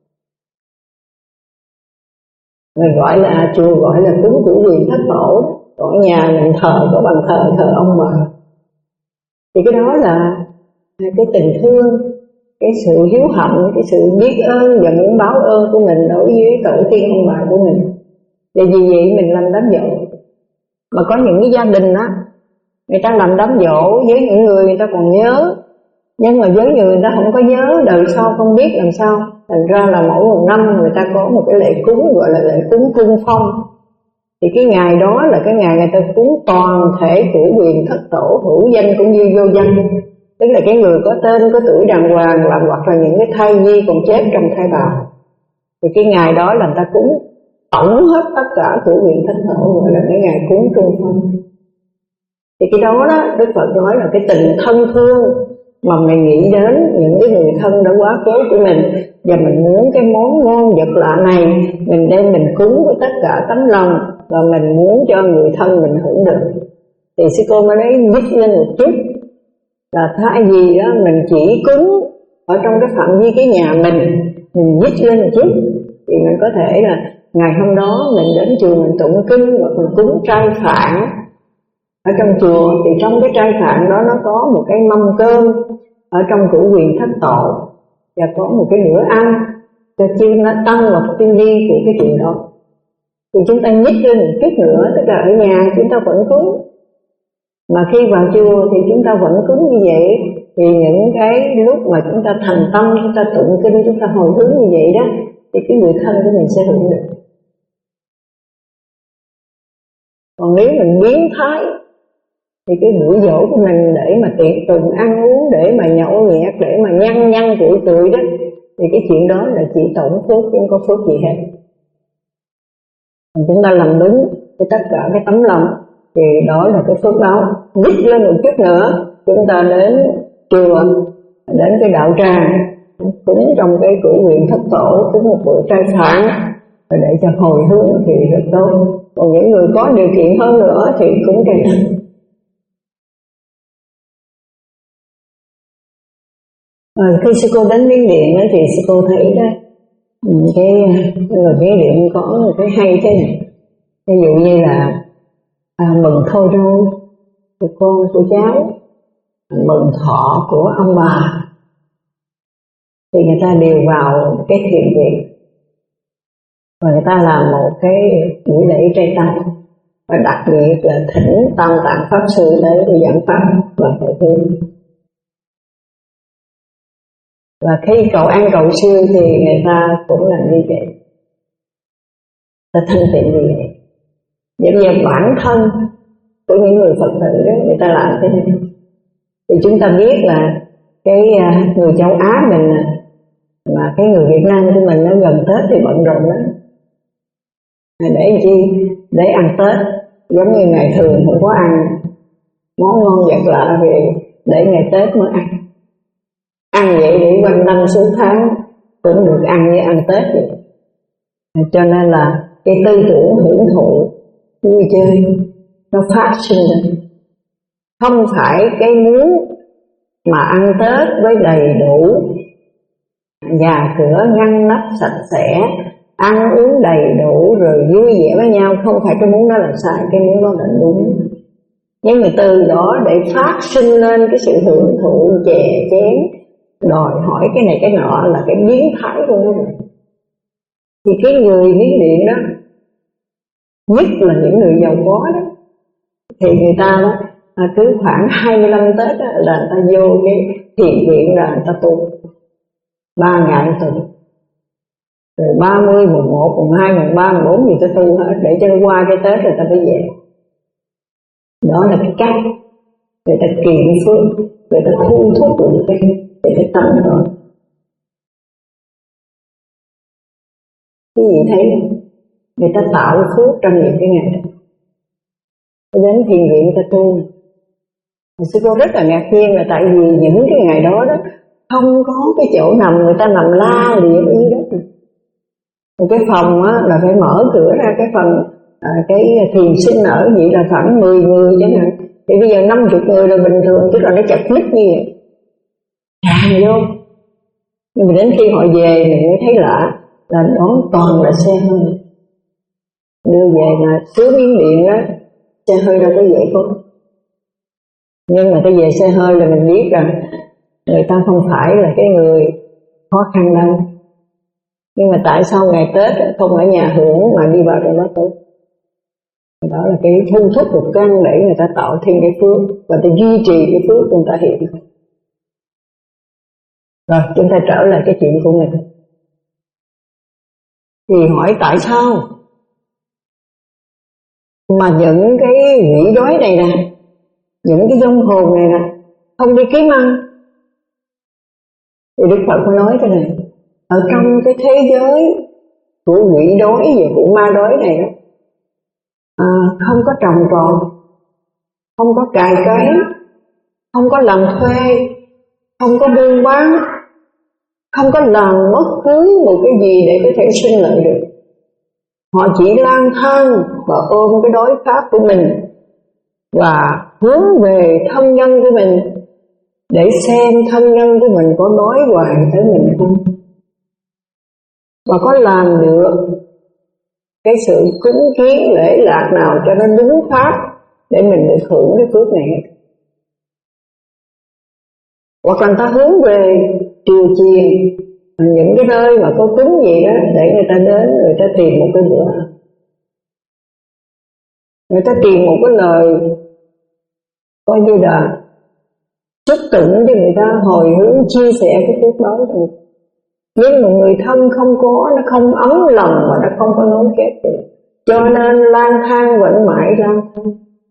Mình gọi là chùa gọi là cúng cửu quyền thất tổ, còn nhà mình thờ có bằng thờ thờ ông bà. Thì cái đó là cái tình thương, cái sự hiếu hạnh, cái sự biết ơn và muốn báo ơn của mình đối với tổ tiên ông bà của mình. Và vì vậy mình làm đám dỗ. Mà có những cái gia đình á, người ta làm đám dỗ với những người người ta còn nhớ, nhưng mà với người người ta không có nhớ, đời sau không biết làm sao. Thành ra là mỗi một năm người ta có một cái lễ cúng gọi là lễ cúng cung phong. Thì cái ngày đó là cái ngày người ta cúng toàn thể cửu quyền thất tổ, hữu danh cũng như vô danh. Tức là cái người có tên, có tuổi đàng hoàng, làm hoặc là những cái thai nhi còn chết trong thai bào. Thì cái ngày đó là người ta cúng tổng hết tất cả cửu quyền thất tổ, gọi là cái ngày cúng trung phong. Thì cái đó đó Đức Phật nói là cái tình thân thương mà mình nghĩ đến những cái người thân đã quá cố của mình, và mình muốn cái món ngon vật lạ này mình đem mình cúng với tất cả tấm lòng, và mình muốn cho người thân mình hưởng được. Thì sư cô mới lấy nhích lên một chút, là thay vì đó mình chỉ cúng ở trong cái phạm vi cái nhà mình, mình nhích lên một chút thì mình có thể là ngày hôm đó mình đến chùa mình tụng kinh hoặc mình cúng trai phạn ở trong chùa. Thì trong cái trai phạn đó nó có một cái mâm cơm ở trong cửu quyền thất tổ, và có một cái bữa ăn cho chư nó tăng hoặc tiên đi của cái chuyện đó. Thì chúng ta nhích lên một chút nữa, tức là ở nhà chúng ta vẫn cúng, mà khi vào chùa thì chúng ta vẫn cúng như vậy. Thì những cái lúc mà chúng ta thành tâm, chúng ta tụng kinh, chúng ta hồi hướng như vậy đó, thì cái người thân của mình sẽ hưởng được. Còn nếu mình biến thái thì cái buổi dỗ của mình để mà tiệc tùng ăn uống, để mà nhậu nhẹt, để mà nhăn nhăn cười cười đó, thì cái chuyện đó là chỉ tổn phước chứ không có phước gì hết. Còn chúng ta làm đúng với tất cả cái tấm lòng thì đó là cái phước đó. Nhích lên một chút nữa, chúng ta đến chùa, đến cái đạo tràng, cúng trong cái cửu nguyện thất tổ, cúng một bữa trai phạn để cho hồi hướng thì rất tốt. Còn những người có điều kiện hơn nữa thì cúng trai phạn. À, khi sư cô đến Miến Điện thì sư cô thấy đó, cái người Miến Điện có một cái hay thế này. Ví dụ như là à, mừng thôi rồi của con của cháu, mừng thọ của ông bà, thì người ta đều vào cái thiền viện và người ta làm một cái buổi lễ trai tăng, và đặc biệt là thỉnh Tam Tạng Pháp Sư tới để giảng pháp và hồi hướng. Và khi cầu ăn cầu siêu thì người ta cũng làm như vậy, ta thanh tịnh như vậy. Vậy giờ bản thân của những người Phật tử đó, người ta làm thế này. Thì chúng ta biết là cái người châu Á mình, mà cái người Việt Nam của mình nó gần Tết thì bận rộn lắm. Để làm chi? Để ăn Tết, giống như ngày thường không có ăn món ngon vật lạ thì để ngày Tết mới ăn. Ăn vậy để quanh năm suốt tháng cũng được ăn như ăn Tết vậy. Cho nên là cái tư tưởng hưởng thụ vui chơi nó phát sinh lên, không phải cái muốn mà ăn Tết với đầy đủ, nhà cửa ngăn nắp sạch sẽ, ăn uống đầy đủ rồi vui vẻ với nhau. Không phải cái muốn đó là sai, cái muốn đó là đúng. Nhưng mà từ đó để phát sinh lên cái sự hưởng thụ chè chén, đòi hỏi cái này cái nọ là cái biến thái của nó. Thì cái người Miến Điện đó, nhất là những người giàu có đó, thì người ta đó à, cứ khoảng hai mươi lăm Tết đó, là người ta vô cái thiền viện là người ta tu ba ngày tuần, rồi ba mươi, mùng một, mùng hai, mùng ba, mùng bốn gì ta tu hết, để cho nó qua cái Tết rồi ta mới về. Đó là cái cách người ta kiệm phước, người ta thu thúc được cái để cái tâm đó. Cái gì thấy không? Người ta tạo phước trong những cái ngày đó. Đến thiền viện người ta tu. Sư cô rất là ngạc nhiên là tại vì những cái ngày đó đó không có cái chỗ nằm, người ta nằm la liệt ở dưới đất. Một cái phòng á, là phải mở cửa ra cái phần à, cái thiền sinh ở vậy là khoảng mười người chẳng hạn. Thì bây giờ năm mươi người là bình thường, tức là nó chật ních như vậy. Tràn vô. Nhưng mà đến khi họ về mình mới thấy lạ, là đón toàn là xe hơi. Đưa về mà xứ Miến Điện á, xe hơi đâu có dễ có. Nhưng mà cái về xe hơi là mình biết rằng người ta không phải là cái người khó khăn đâu. Nhưng mà tại sao ngày Tết không ở nhà hưởng mà đi vào trong đó tu? Đó là cái thu thúc một căn để người ta tạo thêm cái phước, và ta duy trì cái phước của người ta hiện. Rồi chúng ta trở lại cái chuyện của mình. Thì hỏi tại sao mà những cái quỷ đói này nè, những cái vong hồn này nè không đi kiếm ăn? Thì Đức Phật có nói thế này, ở trong cái thế giới của quỷ đói và của ma đói này đó, à, không có trồng trọt, không có cày cấy, không có làm thuê, không có buôn bán, không có làm bất cứ một cái gì để có thể sinh lợi được. Họ chỉ lang thang và ôm cái đói khát của mình và hướng về thân nhân của mình để xem thân nhân của mình có nói hoài tới mình không, và có làm được cái sự cúng kiến lễ lạc nào cho nó đúng pháp để mình được hưởng cái phước này. Hoặc là người ta hướng về chùa chiền, những cái nơi mà có cúng gì đó để người ta đến, người ta tìm một cái bữa, người ta tìm một cái lời coi như là chúc tụng cho người ta hồi hướng chia sẻ cái phước báo của. Nhưng mà người thân không có, nó không ấm lòng và nó không có nối kết được, cho nên lang thang vẫn mãi lang thang.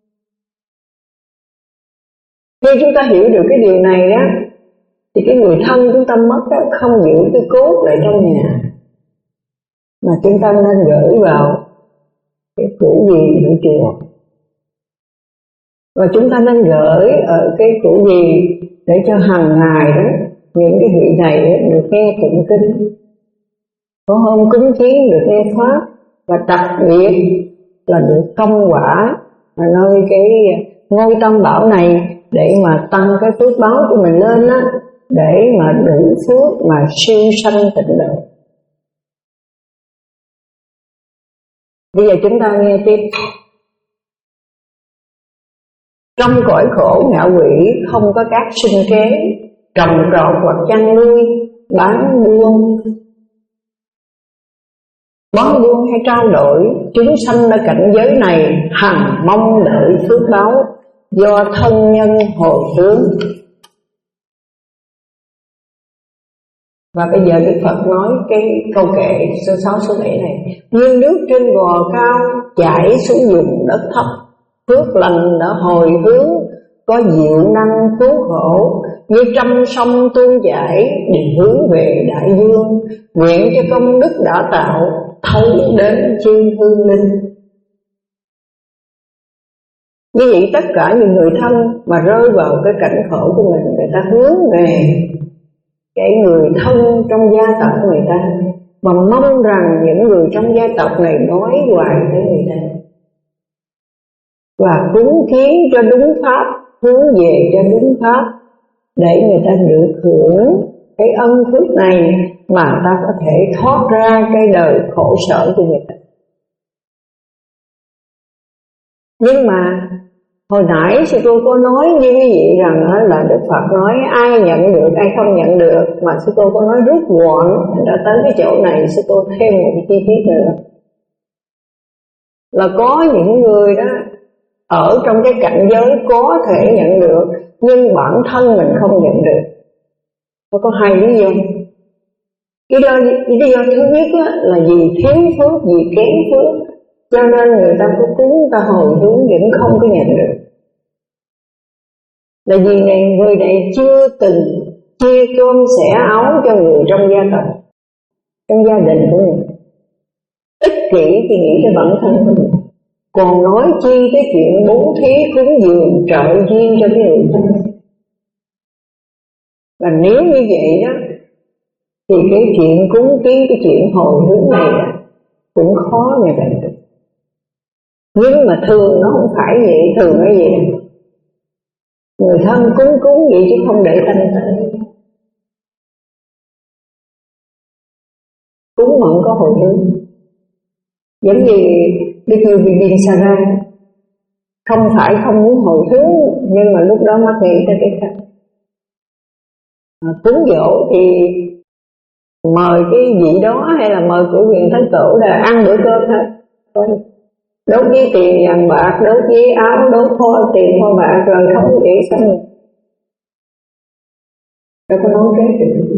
Khi chúng ta hiểu được cái điều này đó, thì cái người thân chúng ta mất đó, không giữ cái cốt lại trong nhà, mà chúng ta nên gửi vào cái củ gì của chùa. Và chúng ta nên gửi ở cái củ gì để cho hàng ngày đó những cái vị này được nghe tụng kinh, có hôm cúng kiến được nghe pháp, và đặc biệt là được công quả ở nơi cái ngôi tam bảo này để mà tăng cái phước báo của mình lên á, để mà đủ phước mà siêu sanh tịnh độ. Bây giờ chúng ta nghe tiếp. Trong cõi khổ ngạ quỷ không có các sinh kế, trồng trọt hoặc chăn nuôi, bán buôn, bón buôn hay trao đổi, chúng sanh ở cảnh giới này hằng mong đợi phước báo do thân nhân hồi hướng. Và bây giờ Đức Phật nói cái câu kệ số sáu số bảy này: như nước trên gò cao chảy xuống vùng đất thấp, phước lành đã hồi hướng có diệu năng cứu khổ, như trăm sông tuôn chảy đều hướng về đại dương, nguyện cho công đức đã tạo thấu đến chư hương linh. Như vậy tất cả những người thân mà rơi vào cái cảnh khổ của mình, người ta hướng về cái người thân trong gia tộc người ta, mà mong rằng những người trong gia tộc này nói hoài với người ta, và cúng kiến cho đúng pháp, hướng về cho đúng pháp, để người ta được hưởng cái ân phước này mà ta có thể thoát ra cái đời khổ sở của người ta. Nhưng mà hồi nãy sư cô có nói với quý vị rằng là Đức Phật nói ai nhận được ai không nhận được, mà sư cô có nói rút gọn, đã tới cái chỗ này sư cô thêm một chi tiết nữa là có những người đó ở trong cái cảnh giới có thể nhận được, nhưng bản thân mình không nhận được. Nó có hai lý do. Cái lý do thứ nhất là vì thiếu phước, vì kém phước, cho nên người ta có cúng, ta hồi hướng vẫn không có nhận được. Là vì này, người này chưa từng chia cơm xẻ áo cho người trong gia tộc, trong gia đình của mình, ích kỷ thì nghĩ cho bản thân của mình, còn nói chi cái chuyện bố thí cúng dường trợ duyên cho cái người thân. Và nếu như vậy đó, thì cái chuyện cúng kiến, cái chuyện hồi hướng này đó, cũng khó mà làm được. Nhưng mà thường nó không phải vậy, thường nó vậy. Người thân cúng cúng vậy chứ không để tâm tới. Cúng mà không có hồi hướng. Giống như Đức Như Bibinsara, không phải không muốn hồi hướng, nhưng mà lúc đó mắt nghĩ tới cái khác. À, cúng dỗ thì mời cái vị đó hay là mời của quyền thánh tổ là ăn bữa cơm thôi. Đốt với tiền vàng bạc, đốt với áo, đốt kho tiền kho bạc rồi không vậy xong rồi. Đâu có nói kế được.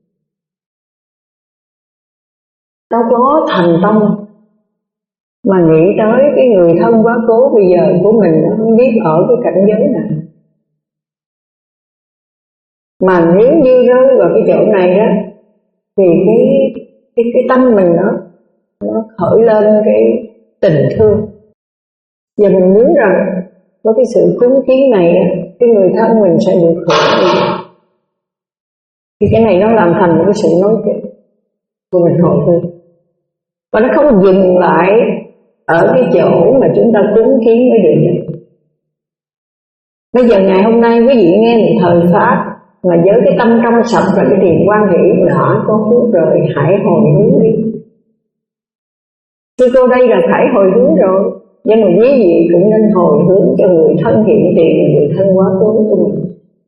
Đâu có thành tâm mà nghĩ tới cái người thân quá cố bây giờ của mình nó không biết ở cái cảnh giới nào. Mà nếu như rơi vào cái chỗ này đó, thì cái cái cái tâm mình đó nó khởi lên cái tình thương. Và mình muốn rằng có cái sự cúng kiến này đó, cái người thân mình sẽ được hưởng. Thì cái này nó làm thành một cái sự nối kết của mình hồi hướng. Và nó không dừng lại ở cái chỗ mà chúng ta cúng kiến mới được. Bây giờ ngày hôm nay quý vị nghe một thời Pháp mà với cái tâm trong sạch và cái niềm quan hỷ đã có phước rồi, hãy hồi hướng đi. Thưa cô, đây là phải hồi hướng rồi, nhưng mà quý vị cũng nên hồi hướng cho người thân hiện tiền, người thân quá cố của mình.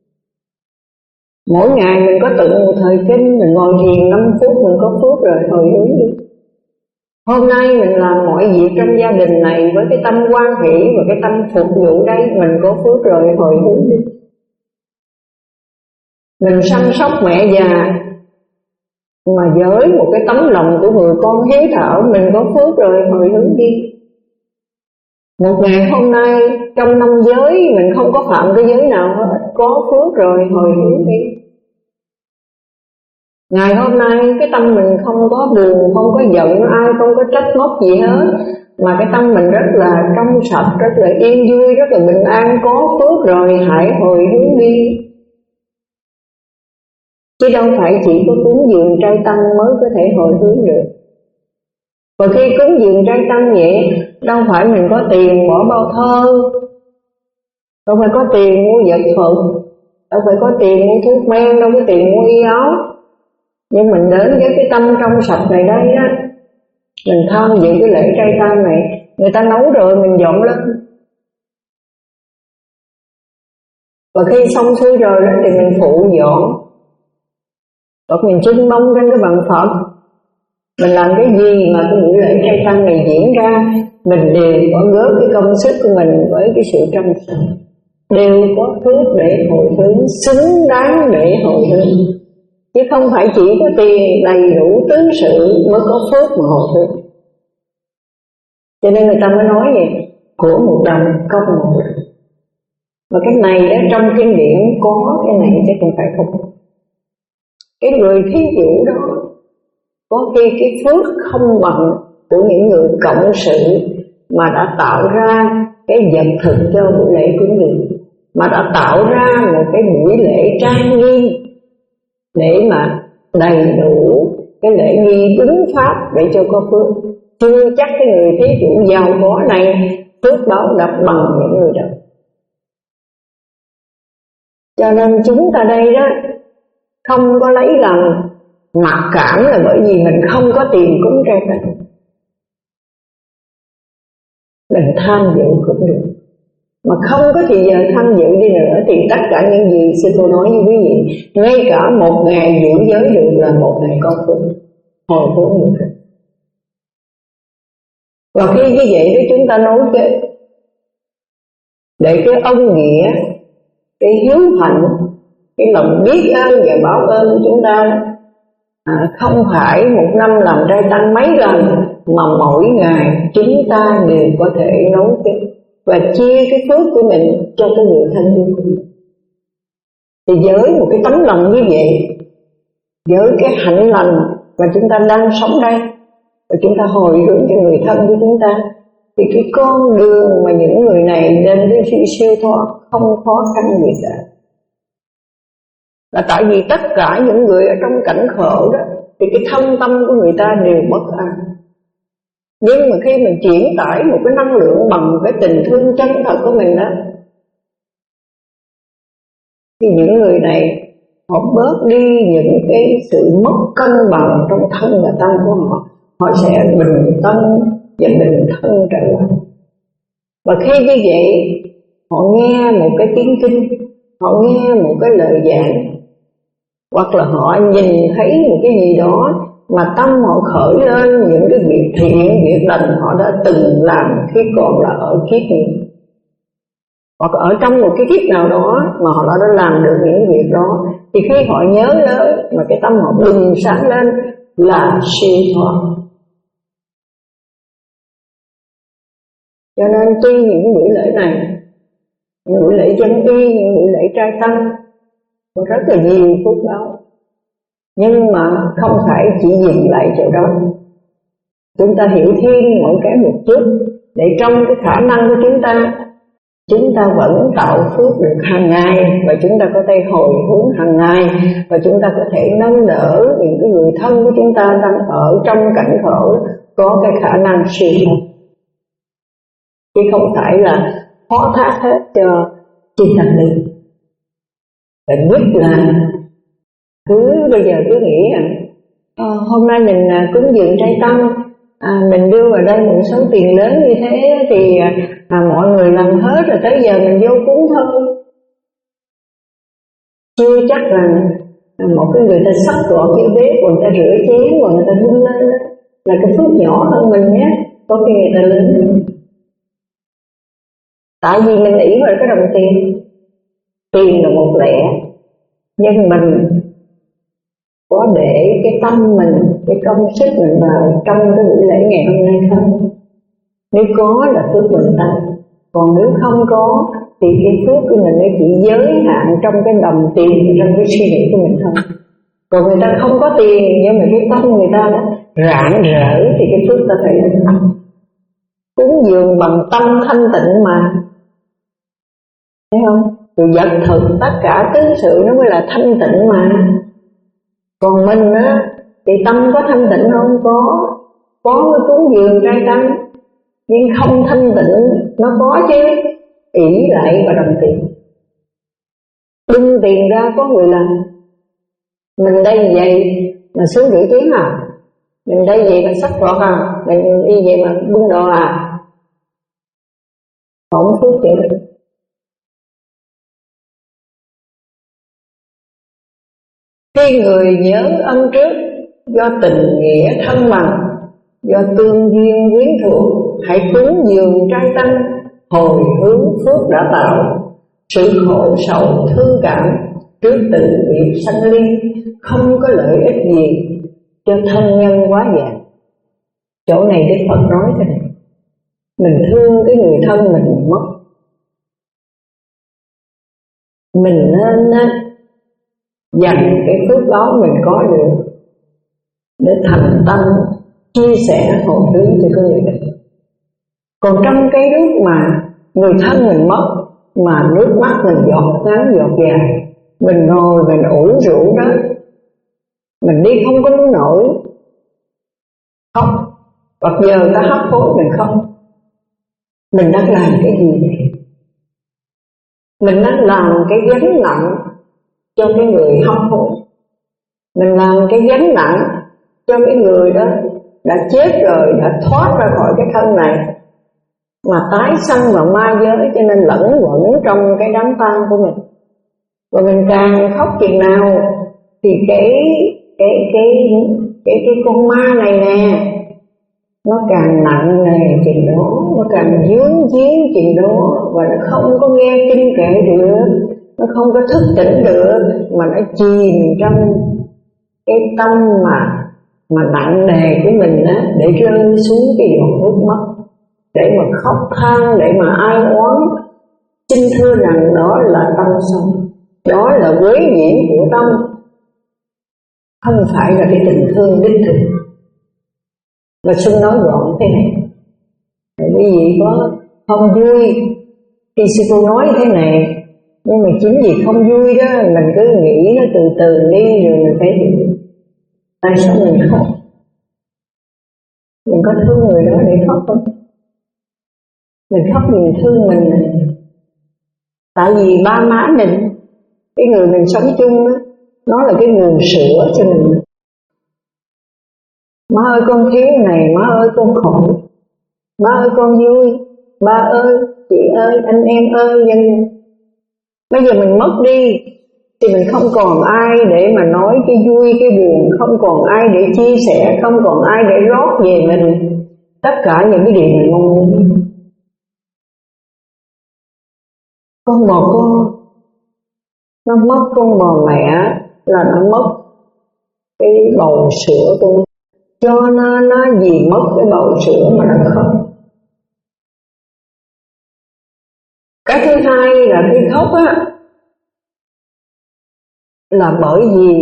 Mỗi ngày mình có tụng một thời kinh, mình ngồi thiền năm phút, mình có phước rồi, hồi hướng đi. Hôm nay mình làm mọi việc trong gia đình này với cái tâm quan hỷ và cái tâm phục vụ đây, mình có phước rồi, hồi hướng đi. Mình săn sóc mẹ già mà với một cái tấm lòng của người con hiếu thảo, mình có phước rồi, hồi hướng đi. Một ngày hôm nay trong năm giới mình không có phạm cái giới nào hết, có phước rồi, hồi hướng đi. Ngày hôm nay cái tâm mình không có buồn, không có giận ai, không có trách móc gì hết, mà cái tâm mình rất là trong sạch, rất là yên vui, rất là bình an, có phước rồi, hãy hồi hướng đi. Chứ đâu phải chỉ có cúng dường trai tăng mới có thể hồi hướng được. Và khi cúng dường trai tăng vậy, đâu phải mình có tiền bỏ bao thơ, đâu phải có tiền mua vật phẩm, đâu phải có tiền mua thuốc men, đâu có tiền mua y áo. Nhưng mình đến với cái tâm trong sạch này đây á, mình tham dự cái lễ trai tăng này, người ta nấu rồi mình dọn lên. Và khi xong xuôi rồi đó thì mình phụ dọn, hoặc mình trưng bông trên cái bàn Phật. Mình làm cái gì mà cái buổi lễ trai tăng này diễn ra, mình đều có góp cái công sức của mình với cái sự trong sạch, đều có phước để hồi hướng, xứng đáng để hồi hướng. Chứ không phải chỉ có tiền đầy đủ tứ sự mới có phước mà hồi hướng. Cho nên người ta mới nói vậy, của một đồng công một đồng. Và cái này đó trong kinh điển có cái này chứ không phải không. Cái người thí dụ đó có khi cái phước không bằng của những người cộng sự mà đã tạo ra cái vật thực cho buổi lễ cúng dường, mà đã tạo ra một cái buổi lễ trang nghiêm để mà đầy đủ cái lễ nghi đúng pháp để cho có phước. Chưa chắc cái người thí dụ giàu có này phước báo đã bằng những người đó. Cho nên chúng ta đây đó không có lấy làm mặc cảm là bởi vì mình không có tiền cúng trai tăng. Mình tham dự cũng được, mà không có thì giờ tham dự đi nữa thì tất cả những gì sư cô nói với quý vị, ngay cả một ngày giữ giới được là một ngày có phước, hồi hướng được. Và khi như vậy thì chúng ta nói cái để cái ân nghĩa, cái hiếu hạnh, cái lòng biết ơn và báo ơn của chúng ta à, không phải một năm làm trai tăng mấy lần, mà mỗi ngày chúng ta đều có thể nấu cái và chia cái phước của mình cho cái người thân yêu của mình. Thì với một cái tấm lòng như vậy, với cái hạnh lành mà chúng ta đang sống đây, và chúng ta hồi hướng cho người thân của chúng ta, thì cái con đường mà những người này đến với sự siêu thoát không khó khăn gì cả. Là tại vì tất cả những người ở trong cảnh khổ đó thì cái thân tâm của người ta đều bất an. Nhưng mà khi mình chuyển tải một cái năng lượng bằng cái tình thương chân thật của mình đó, thì những người này họ bớt đi những cái sự mất cân bằng trong thân và tâm của họ, họ sẽ bình tâm và bình thân trở lại. Và khi như vậy họ nghe một cái tiếng kinh, họ nghe một cái lời giảng, hoặc là họ nhìn thấy một cái gì đó mà tâm họ khởi lên những cái việc thiện, việc lành họ đã từng làm khi còn là ở kiếp này, hoặc ở trong một cái kiếp nào đó mà họ đã làm được những việc đó, thì khi họ nhớ tới mà cái tâm họ bừng sáng lên là siêu thoát. Cho nên tuy những buổi lễ này, những buổi lễ dân y, những buổi lễ trai tăng có rất là nhiều phước báo, nhưng mà không phải chỉ dừng lại chỗ đó. Chúng ta hiểu thêm mỗi cái một chút để trong cái khả năng của chúng ta chúng ta vẫn tạo phước được hàng ngày, và chúng ta có thể hồi hướng hàng ngày, và chúng ta có thể nâng đỡ những cái người thân của chúng ta đang ở trong cảnh khổ, có cái khả năng siêu thoát, chứ không phải là phó thác hết cho chư thần linh. Và nhất là cứ bây giờ cứ nghĩ rằng à, hôm nay mình cúng dường trai tăng, à, mình đưa vào đây một số tiền lớn như thế thì à, mọi người làm hết rồi, tới giờ mình vô cúng thôi. Chưa chắc là một cái người ta sắp gọn cái bếp, người ta rửa chén, rồi người ta bưng lên là cái phước nhỏ hơn mình nhé, có khi người ta lớn hơn. Tại vì mình nghĩ vào cái đồng tiền, tiền là một lẻ, nhưng mình có để cái tâm mình, cái công sức mình vào trong cái buổi lễ ngày hôm nay không? Nếu có là phước mình tăng, còn nếu không có thì cái phước của mình nó chỉ giới hạn trong cái đồng tiền, trong cái suy nghĩ của mình thôi. Còn người ta không có tiền nhưng mà cái tâm người ta đã rạng rỡ thì cái phước ta phải lên tâm. Cúng dường bằng tâm thanh tịnh mà, thấy không? Rồi vật thực tất cả tứ sự nó mới là thanh tịnh mà. Còn mình á thì tâm có thanh tịnh không? Có, có cái cúng dường trai tăng, nhưng không thanh tịnh nó có chứ, ỷ lại vào đồng tiền. Bưng tiền ra có người làm, mình đây vậy mà xuống rửa chén à, mình đây vậy mà sắc gọt à, mình đi vậy mà bưng đồ à, không phước vậy được. Khi người nhớ ân trước, do tình nghĩa thân bằng, do tương duyên quyến thuộc, hãy cúng dường trai tăng, hồi hướng phước đã tạo. Sự khổ sầu thương cảm trước tình nghiệp sanh ly, không có lợi ích gì cho thân nhân quá vàng. Chỗ này Đức Phật nói thế này, mình thương cái người thân mình mất, mình nên dành cái phước đó mình có được để thành tâm chia sẻ hồi hướng cho cái người đó. Còn trong cái lúc mà người thân mình mất mà nước mắt mình giọt ngắn giọt dài, mình ngồi mình ủ rũ đó, mình đi không có muốn nổi, khóc, hoặc giờ ta hấp hối mình không, mình đang làm cái gì vậy? Mình đang làm cái gánh nặng cho cái người hấp hối, mình làm cái gánh nặng cho cái người đó đã chết rồi, đã thoát ra khỏi cái thân này mà tái sanh vào ma giới, cho nên lẫn quẩn trong cái đám tang của mình. Và mình càng khóc chừng nào thì cái cái cái cái cái con ma này nè nó càng nặng nề chừng đó, nó càng dướng dướng chừng đó, và nó không có nghe kinh kệ được, nó không có thức tỉnh được, mà nó chìm trong cái tâm mà mà nặng nề của mình á, để rơi xuống cái giọt nước mắt, để mà khóc than, để mà ai oán. Xin thưa rằng đó là tâm sân, đó là quấy nhiễm của tâm, không phải là cái tình thương đích thực. Và xin nói gọn thế này, quý vị có không vui thì sư cô nói thế này, nhưng mà chính vì không vui đó mình cứ nghĩ nó từ từ đi, rồi mình phải hiểu tại sao mình khóc. Mình có thương người đó để khóc không? Mình khóc vì thương mình này. Tại vì ba má mình, cái người mình sống chung đó, nó là cái nguồn sữa cho mình. Má ơi con thiếu này, má ơi con khổ, má ơi con vui, ba ơi, chị ơi, anh em ơi, dân. Bây giờ mình mất đi thì mình không còn ai để mà nói cái vui cái buồn, không còn ai để chia sẻ, không còn ai để rót về mình tất cả những cái điều mình mong muốn. Con bò con nó mất con bò mẹ là nó mất cái bầu sữa của nó, cho nên nó vì mất cái bầu sữa mà nó khóc. Cái thứ hai là khi khóc á là bởi vì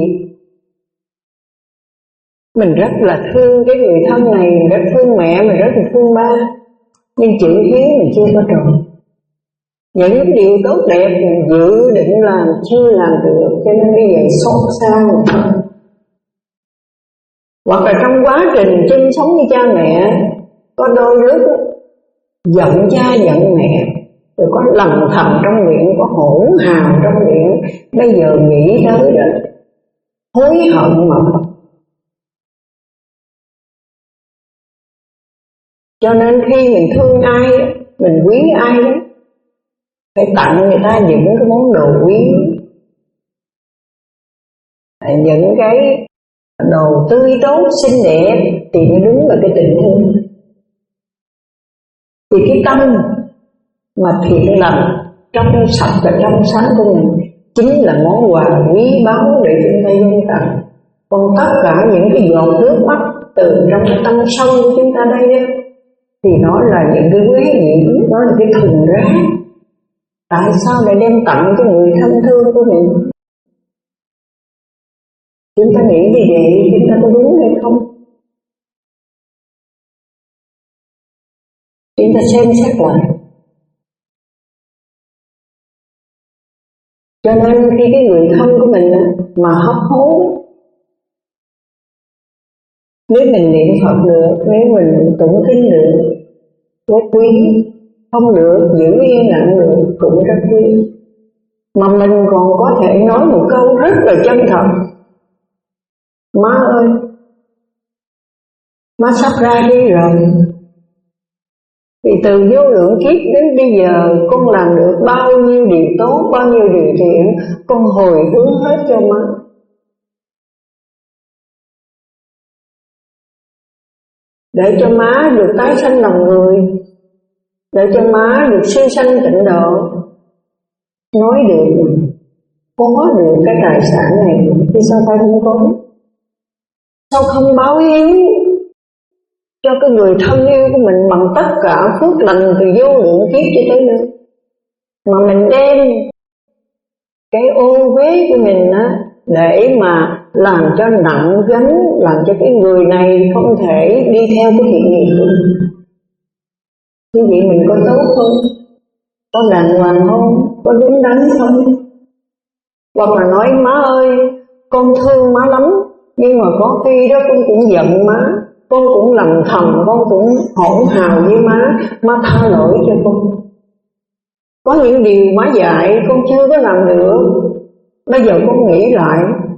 mình rất là thương cái người thân này, mình rất thương mẹ, mình rất là thương ba, nhưng chữ hiếu mình chưa có tròn. những điều tốt đẹp mình dự định làm chưa làm được, cho nên bây giờ xót xa người thân. Hoặc là trong quá trình chung sống với cha mẹ, có đôi lúc giận cha giận mẹ, rồi có lầm thầm trong miệng, có hỗn hào trong miệng, bây giờ nghĩ tới rồi hối hận mà. Cho nên khi mình thương ai, mình quý ai đó, phải tặng người ta những cái món đồ quý, những cái đồ tươi tốt xinh đẹp thì mới đúng là cái tình thương. Thì cái tâm mà thiện lành, trong sạch và trong sáng của mình chính là món quà quý báu để chúng ta dâng tặng. Còn tất cả những cái giọt nước mắt từ trong cái tâm sâu của chúng ta đây đó, thì nó là những cái quế nhiễm, nó là cái thùng rác. Tại sao lại đem tặng cho người thân thương của mình? Chúng ta nghĩ như vậy, chúng ta có đúng hay không? Chúng ta xem xét lại. Cho nên khi cái người thân của mình mà hấp hối, nếu mình niệm Phật được, nếu mình tụng kinh được, rất quý. Không được, giữ yên lặng được, cũng rất quý. Mà mình còn có thể nói một câu rất là chân thật: má ơi, má sắp ra đi rồi. Thì từ vô lượng kiếp đến bây giờ con làm được bao nhiêu điều tốt, bao nhiêu điều thiện, con hồi hướng hết cho má. Để cho má được tái sanh làm người, để cho má được siêu sanh tịnh độ. Nói được, có được cái tài sản này thì sao ta không có? Sao không báo hiếu cho cái người thân yêu của mình bằng tất cả phước lành từ vô lượng kiếp cho tới nơi, mà mình đem cái ô uế của mình á để mà làm cho nặng gánh, làm cho cái người này không thể đi theo cái thiện nghiệp của mình. Như vậy mình có tốt không? Có đàng hoàng không? Có đúng đắn không? Hoặc là nói má ơi, con thương má lắm, nhưng mà có khi đó con cũng giận má, con cũng lầm thầm, con cũng hỗn hào với má, má tha lỗi cho con. Có những điều má dạy con chưa có làm được, bây giờ con nghĩ lại,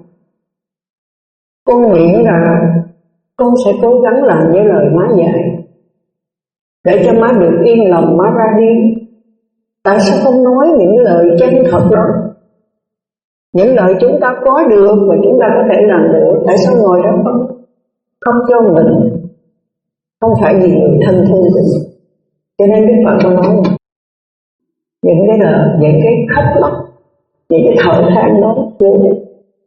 con nguyện là con sẽ cố gắng làm với lời má dạy, để cho má được yên lòng má ra đi. Tại sao không nói những lời chân thật đó? Những lời chúng ta có được và chúng ta có thể làm được, tại sao ngồi đó không? Không cho mình, không phải vì người thân thương của mình. Cho nên Đức Phật có nói những cái lời, những cái khóc lóc, những cái thở than đó vô địch,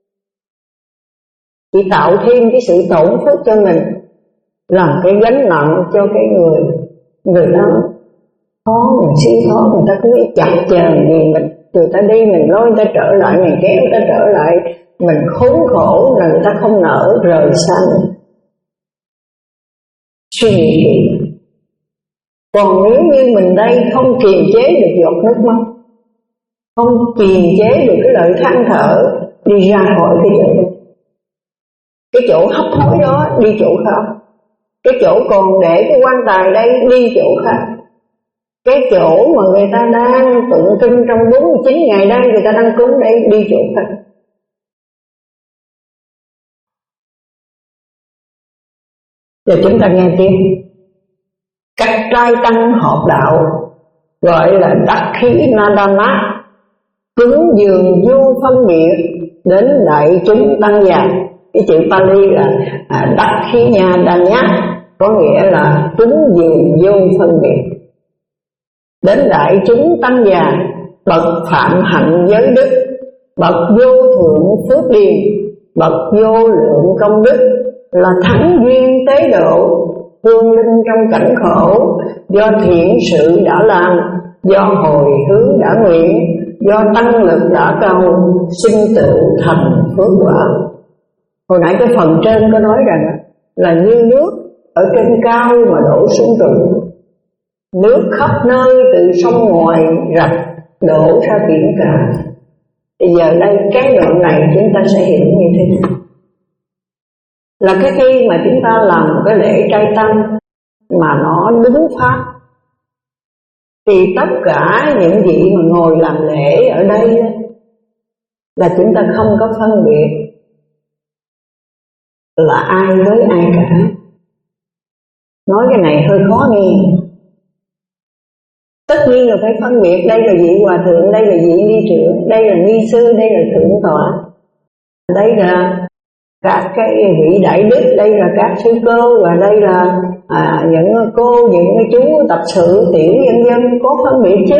chỉ tạo thêm cái sự tổn phước cho mình, làm cái gánh nặng cho cái người người ta khó, mình siêu khó, người ta cứ chậm chờ gì mình, người ta đi mình lôi người ta trở lại, mình kéo người ta trở lại, mình khốn khổ là người ta không nỡ rời xa mình. Suy nghĩ kỹ. Còn nếu như mình đây không kiềm chế được giọt nước mắt, không kiềm chế được cái lời than thở, đi ra khỏi cái chỗ đó, cái chỗ hấp hối đó đi chỗ khác, cái chỗ còn để cái quan tài đây đi chỗ khác, cái chỗ mà người ta đang tụng kinh trong bốn mươi chín ngày đây, người ta đang cúng đây, đi chỗ khác. Giờ chúng ta nghe tiếp. Các trai tăng họp đạo gọi là đắc khí Nadana, cúng dường vô phân biệt đến đại chúng tăng già. Cái chữ Pali là à, đắc khí Nadana, có nghĩa là cúng dường vô phân biệt đến đại chúng tăng già, bậc phạm hạnh giới đức, bậc vô thượng phước điền, bậc vô lượng công đức, là thắng duyên tế độ, hương linh trong cảnh khổ, do thiện sự đã làm, do hồi hướng đã nguyện, do tăng lực đã cầu, sinh tựu thành phước quả. Hồi nãy cái phần trên có nói rằng là như nước ở trên cao mà đổ xuống rụng, nước khắp nơi từ sông ngoài rạch đổ ra biển cả. Thì giờ đây cái đoạn này chúng ta sẽ hiểu như thế nào? Là cái khi mà chúng ta làm một cái lễ trai tăng mà nó đúng pháp, thì tất cả những vị mà ngồi làm lễ ở đây là chúng ta không có phân biệt là ai với ai cả. Nói cái này hơi khó nghe. Tất nhiên là phải phân biệt, đây là vị hòa thượng, đây là vị ni trưởng, đây là ni sư, đây là thượng tọa, đây là các cái vị đại đức, đây là các sư cô, và đây là à, những cô, những cái chú tập sự tiểu nhân dân, có phân biệt chứ.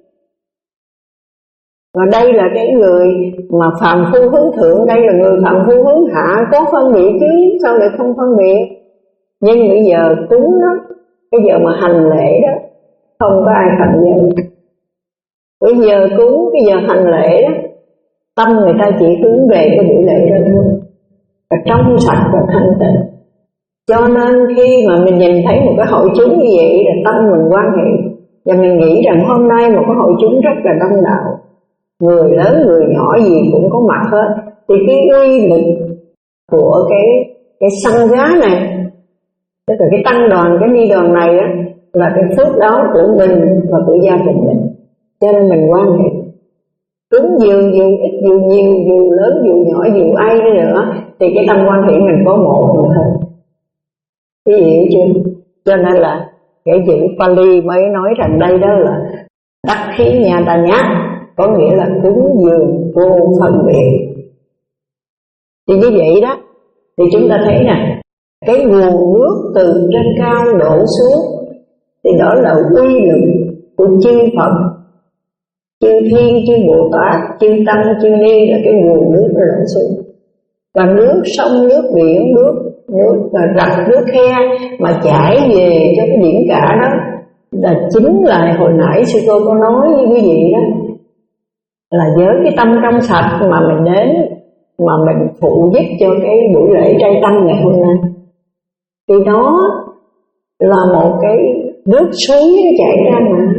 Và đây là cái người mà phàm phu hướng thượng, đây là người phàm phu hướng hạ, có phân biệt chứ, sao lại không phân biệt? Nhưng bây giờ cúng đó, bây giờ mà hành lễ đó, không có ai thành nhân. Bây giờ cúng, bây giờ hành lễ đó, tâm người ta chỉ hướng về cái buổi lễ đó thôi, và trong sạch và thanh tịnh. Cho nên khi mà mình nhìn thấy một cái hội chúng như vậy là tâm mình quan hệ, và mình nghĩ rằng hôm nay một cái hội chúng rất là đông đảo, người lớn người nhỏ gì cũng có mặt hết, thì cái uy lực của cái cái sanh giá này, tức là cái tăng đoàn, cái ni đoàn này á, là cái phước đó của mình và của gia đình mình. Cho nên mình quan hệ cúng dường dù ít dù nhiều, dù lớn dù nhỏ dù ai đi nữa, thì cái tâm quan hệ mình có một mình thôi. Cái hiểu chưa? Cho nên là cái chữ Pali mới nói rằng đây đó là đắc khí nhà ta nhát, có nghĩa là cúng dường vô phân biệt. Thì như vậy đó, thì chúng ta thấy nè, cái nguồn nước từ trên cao đổ xuống, thì đó là uy lực của chư Phật, chư Thiên, chư Bồ Tát, chư Tăng, chư Ni, là cái nguồn nước nó đổ xuống. Và nước sông, nước biển, nước nước rạch, nước khe mà chảy về cho cái biển cả đó, là chính là hồi nãy sư cô có nói với quý vị đó, là với cái tâm trong sạch mà mình đến, mà mình phụ giúp cho cái buổi lễ trai tăng ngày hôm nay, thì đó là một cái nước suối chảy ra mà.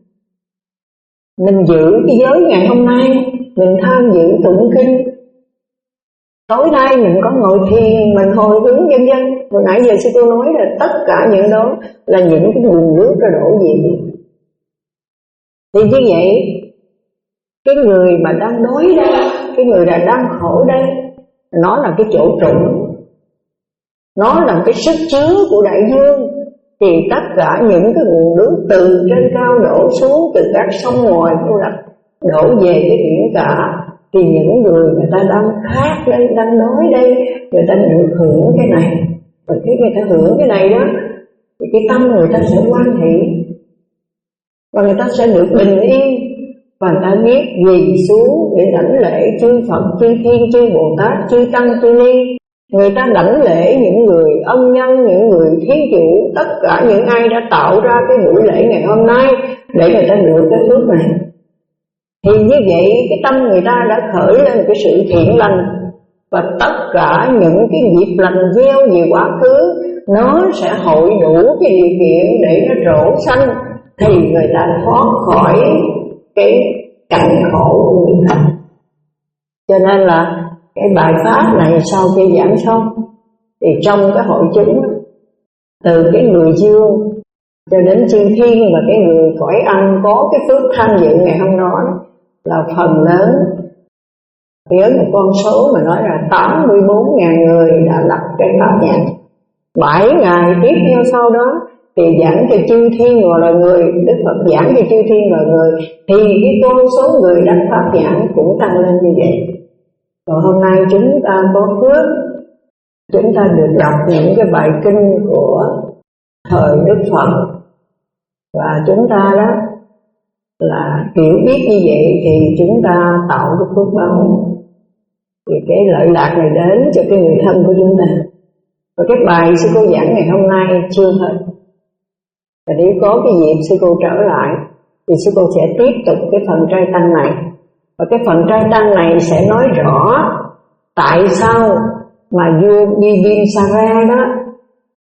Mình giữ cái giới ngày hôm nay, mình tham dự tụng kinh, tối nay mình có ngồi thiền, mình hồi hướng vân vân. Hồi nãy giờ sư cô nói là tất cả những đó là những cái nguồn nước ra đổ về. Thì như vậy, cái người mà đang đói đây, cái người là đang khổ đây, nó là cái chỗ trũng, nó là cái sức chứa của đại dương. Thì tất cả những cái nguồn nước từ trên cao đổ xuống, từ các sông ngoài cô đặt đổ về cái biển cả, thì những người người ta đang khát đây, đang đói đây, người ta được hưởng cái này. Và khi người ta hưởng cái này đó, thì cái tâm người ta sẽ hoan hỷ, và người ta sẽ được bình yên, và người ta biết quỳ xuống để đảnh lễ chư Phật, chư Thiên, chư Bồ Tát, chư Tăng, chư Ni. Người ta đảnh lễ những người ân nhân, những người thiên chủ, tất cả những ai đã tạo ra cái buổi lễ ngày hôm nay để người ta được cái phước này. Thì như vậy cái tâm người ta đã khởi lên cái sự thiện lành, và tất cả những cái nghiệp lành gieo về quá khứ nó sẽ hội đủ cái điều kiện để nó trổ sanh, thì người ta thoát khỏi cái cảnh khổ của người ta. Cho nên là cái bài pháp này sau khi giảng xong, thì trong cái hội chúng, từ cái người dương cho đến chư thiên và cái người cõi âm có cái phước tham dự ngày hôm đó, là phần lớn, với một con số mà nói là tám mươi bốn nghìn người đã lập cái pháp nhãn. Bảy ngày tiếp theo sau đó thì giảng cho chư thiên và loài người, Đức Phật giảng cho chư thiên và loài người, thì cái con số người đắc pháp nhãn cũng tăng lên như vậy. Rồi hôm nay chúng ta có phước, chúng ta được đọc những cái bài kinh của thời Đức Phật, và chúng ta đó là hiểu biết như vậy thì chúng ta tạo cái phước báo, thì cái lợi lạc này đến cho cái người thân của chúng ta. Và cái bài sư cô giảng ngày hôm nay chưa hết, và nếu có cái dịp sư cô trở lại thì sư cô sẽ tiếp tục cái phần trai tăng này. Và cái phần trai tăng này sẽ nói rõ tại sao mà vua Bimbisara đó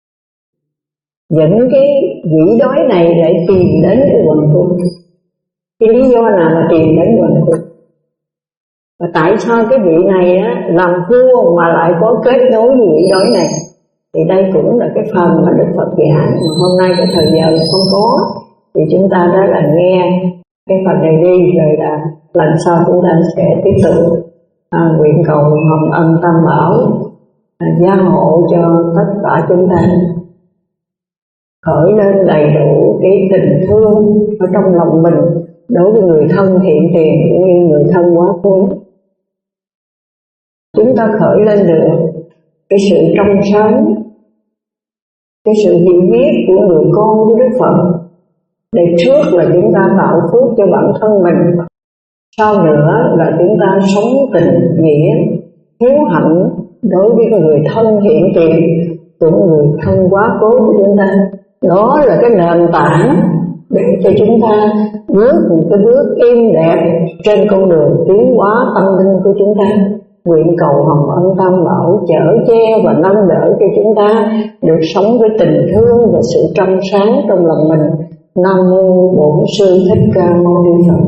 dẫn cái quỷ đói này để tìm đến cái quần cung. cái lý do nào mà tìm đến mình? Và tại sao cái vị này á, làm vua mà lại có kết nối với vị đói này? Thì đây cũng là cái phần mà Đức Phật dạy, mà hôm nay cái thời giờ không có, thì chúng ta đã là nghe cái phần này đi, rồi là lần sau chúng ta sẽ tiếp tục à, nguyện cầu hồng ân tam bảo à, gia hộ cho tất cả chúng ta khởi lên đầy đủ cái tình thương ở trong lòng mình đối với người thân hiện tiền cũng như người thân quá khứ. Chúng ta khởi lên được cái sự trong sáng, cái sự hiểu biết của người con của Đức Phật, để trước là chúng ta tạo phước cho bản thân mình, sau nữa là chúng ta sống tình nghĩa hiếu hạnh đối với người thân hiện tiền của người thân quá cố của chúng ta. Đó là cái nền tảng để cho chúng ta bước một cái bước êm đẹp trên con đường tiến hóa tâm linh của chúng ta. Nguyện cầu hồng ân tam bảo chở che và nâng đỡ cho chúng ta được sống với tình thương và sự trong sáng trong lòng mình. Nam mô Bổn Sư Thích Ca Mâu Ni Phật.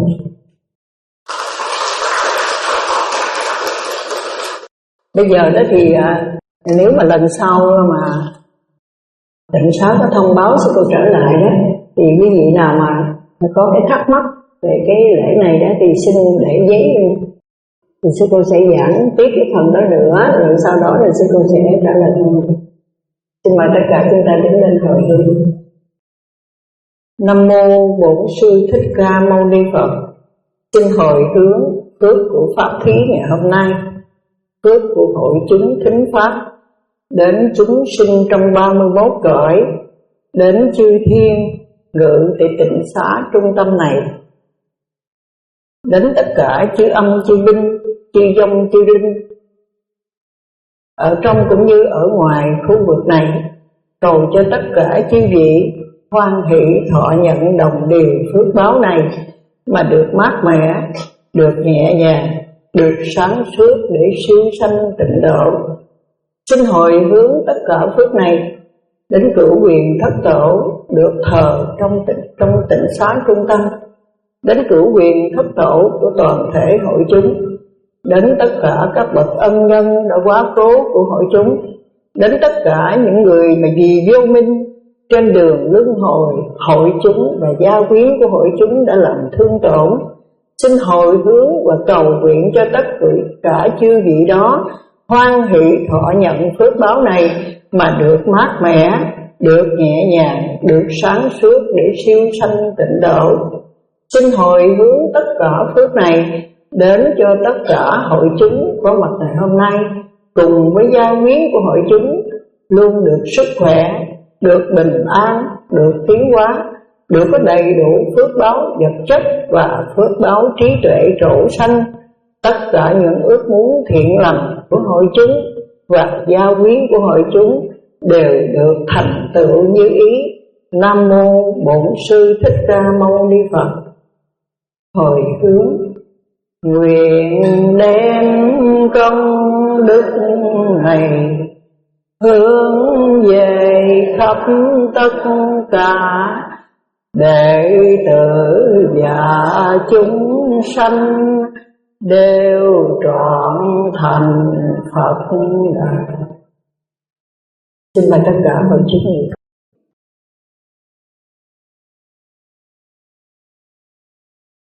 Bây giờ đó thì nếu mà lần sau mà Tịnh Xá có thông báo sư cô trở lại đó, thì quý vị nào mà có cái thắc mắc về cái lễ này đó thì xin để giấy luôn, thì sư cô sẽ giảng tiếp cái phần đó nữa, rồi sau đó là sư cô sẽ trả lời. Xin mời tất cả chúng ta đứng lên hồi hương. Nam mô Bổn Sư Thích Ca Mâu Ni Phật. Xin hồi hướng phước của pháp thí ngày hôm nay, phước của hội chúng thính pháp đến chúng sinh trong ba mươi mốt cõi, đến chư thiên ngự tại tịnh xá trung tâm này, đến tất cả chư âm chư binh, chư dông chư linh ở trong cũng như ở ngoài khu vực này, cầu cho tất cả chư vị hoan hỷ thọ nhận đồng điều phước báo này, mà được mát mẻ, được nhẹ nhàng, được sáng suốt để siêu sanh tịnh độ. Xin hồi hướng tất cả phước này đến cửu quyền thất tổ được thờ trong tịnh, trong tịnh xá trung tâm, đến cửu quyền thất tổ của toàn thể hội chúng, đến tất cả các bậc ân nhân đã quá cố của hội chúng, đến tất cả những người mà vì vô minh trên đường luân hồi hội chúng và gia quyến của hội chúng đã làm thương tổn. Xin hồi hướng và cầu nguyện cho tất cả chư vị đó hoan hỷ thọ nhận phước báo này, mà được mát mẻ, được nhẹ nhàng, được sáng suốt để siêu sanh tịnh độ. Xin hồi hướng tất cả phước này đến cho tất cả hội chúng có mặt ngày hôm nay, cùng với gia quyến của hội chúng luôn được sức khỏe, được bình an, được tiến hóa, được có đầy đủ phước báo vật chất và phước báo trí tuệ trổ sanh. Tất cả những ước muốn thiện lành của hội chúng và gia quyến của hội chúng đều được thành tựu như ý. Nam mô Bổn Sư Thích Ca Mâu Ni Phật. Hồi hướng nguyện đem công đức này hướng về khắp tất cả đệ tử và chúng sanh đều trọn thành Phật đạo. Xin mời tất cả hội chúng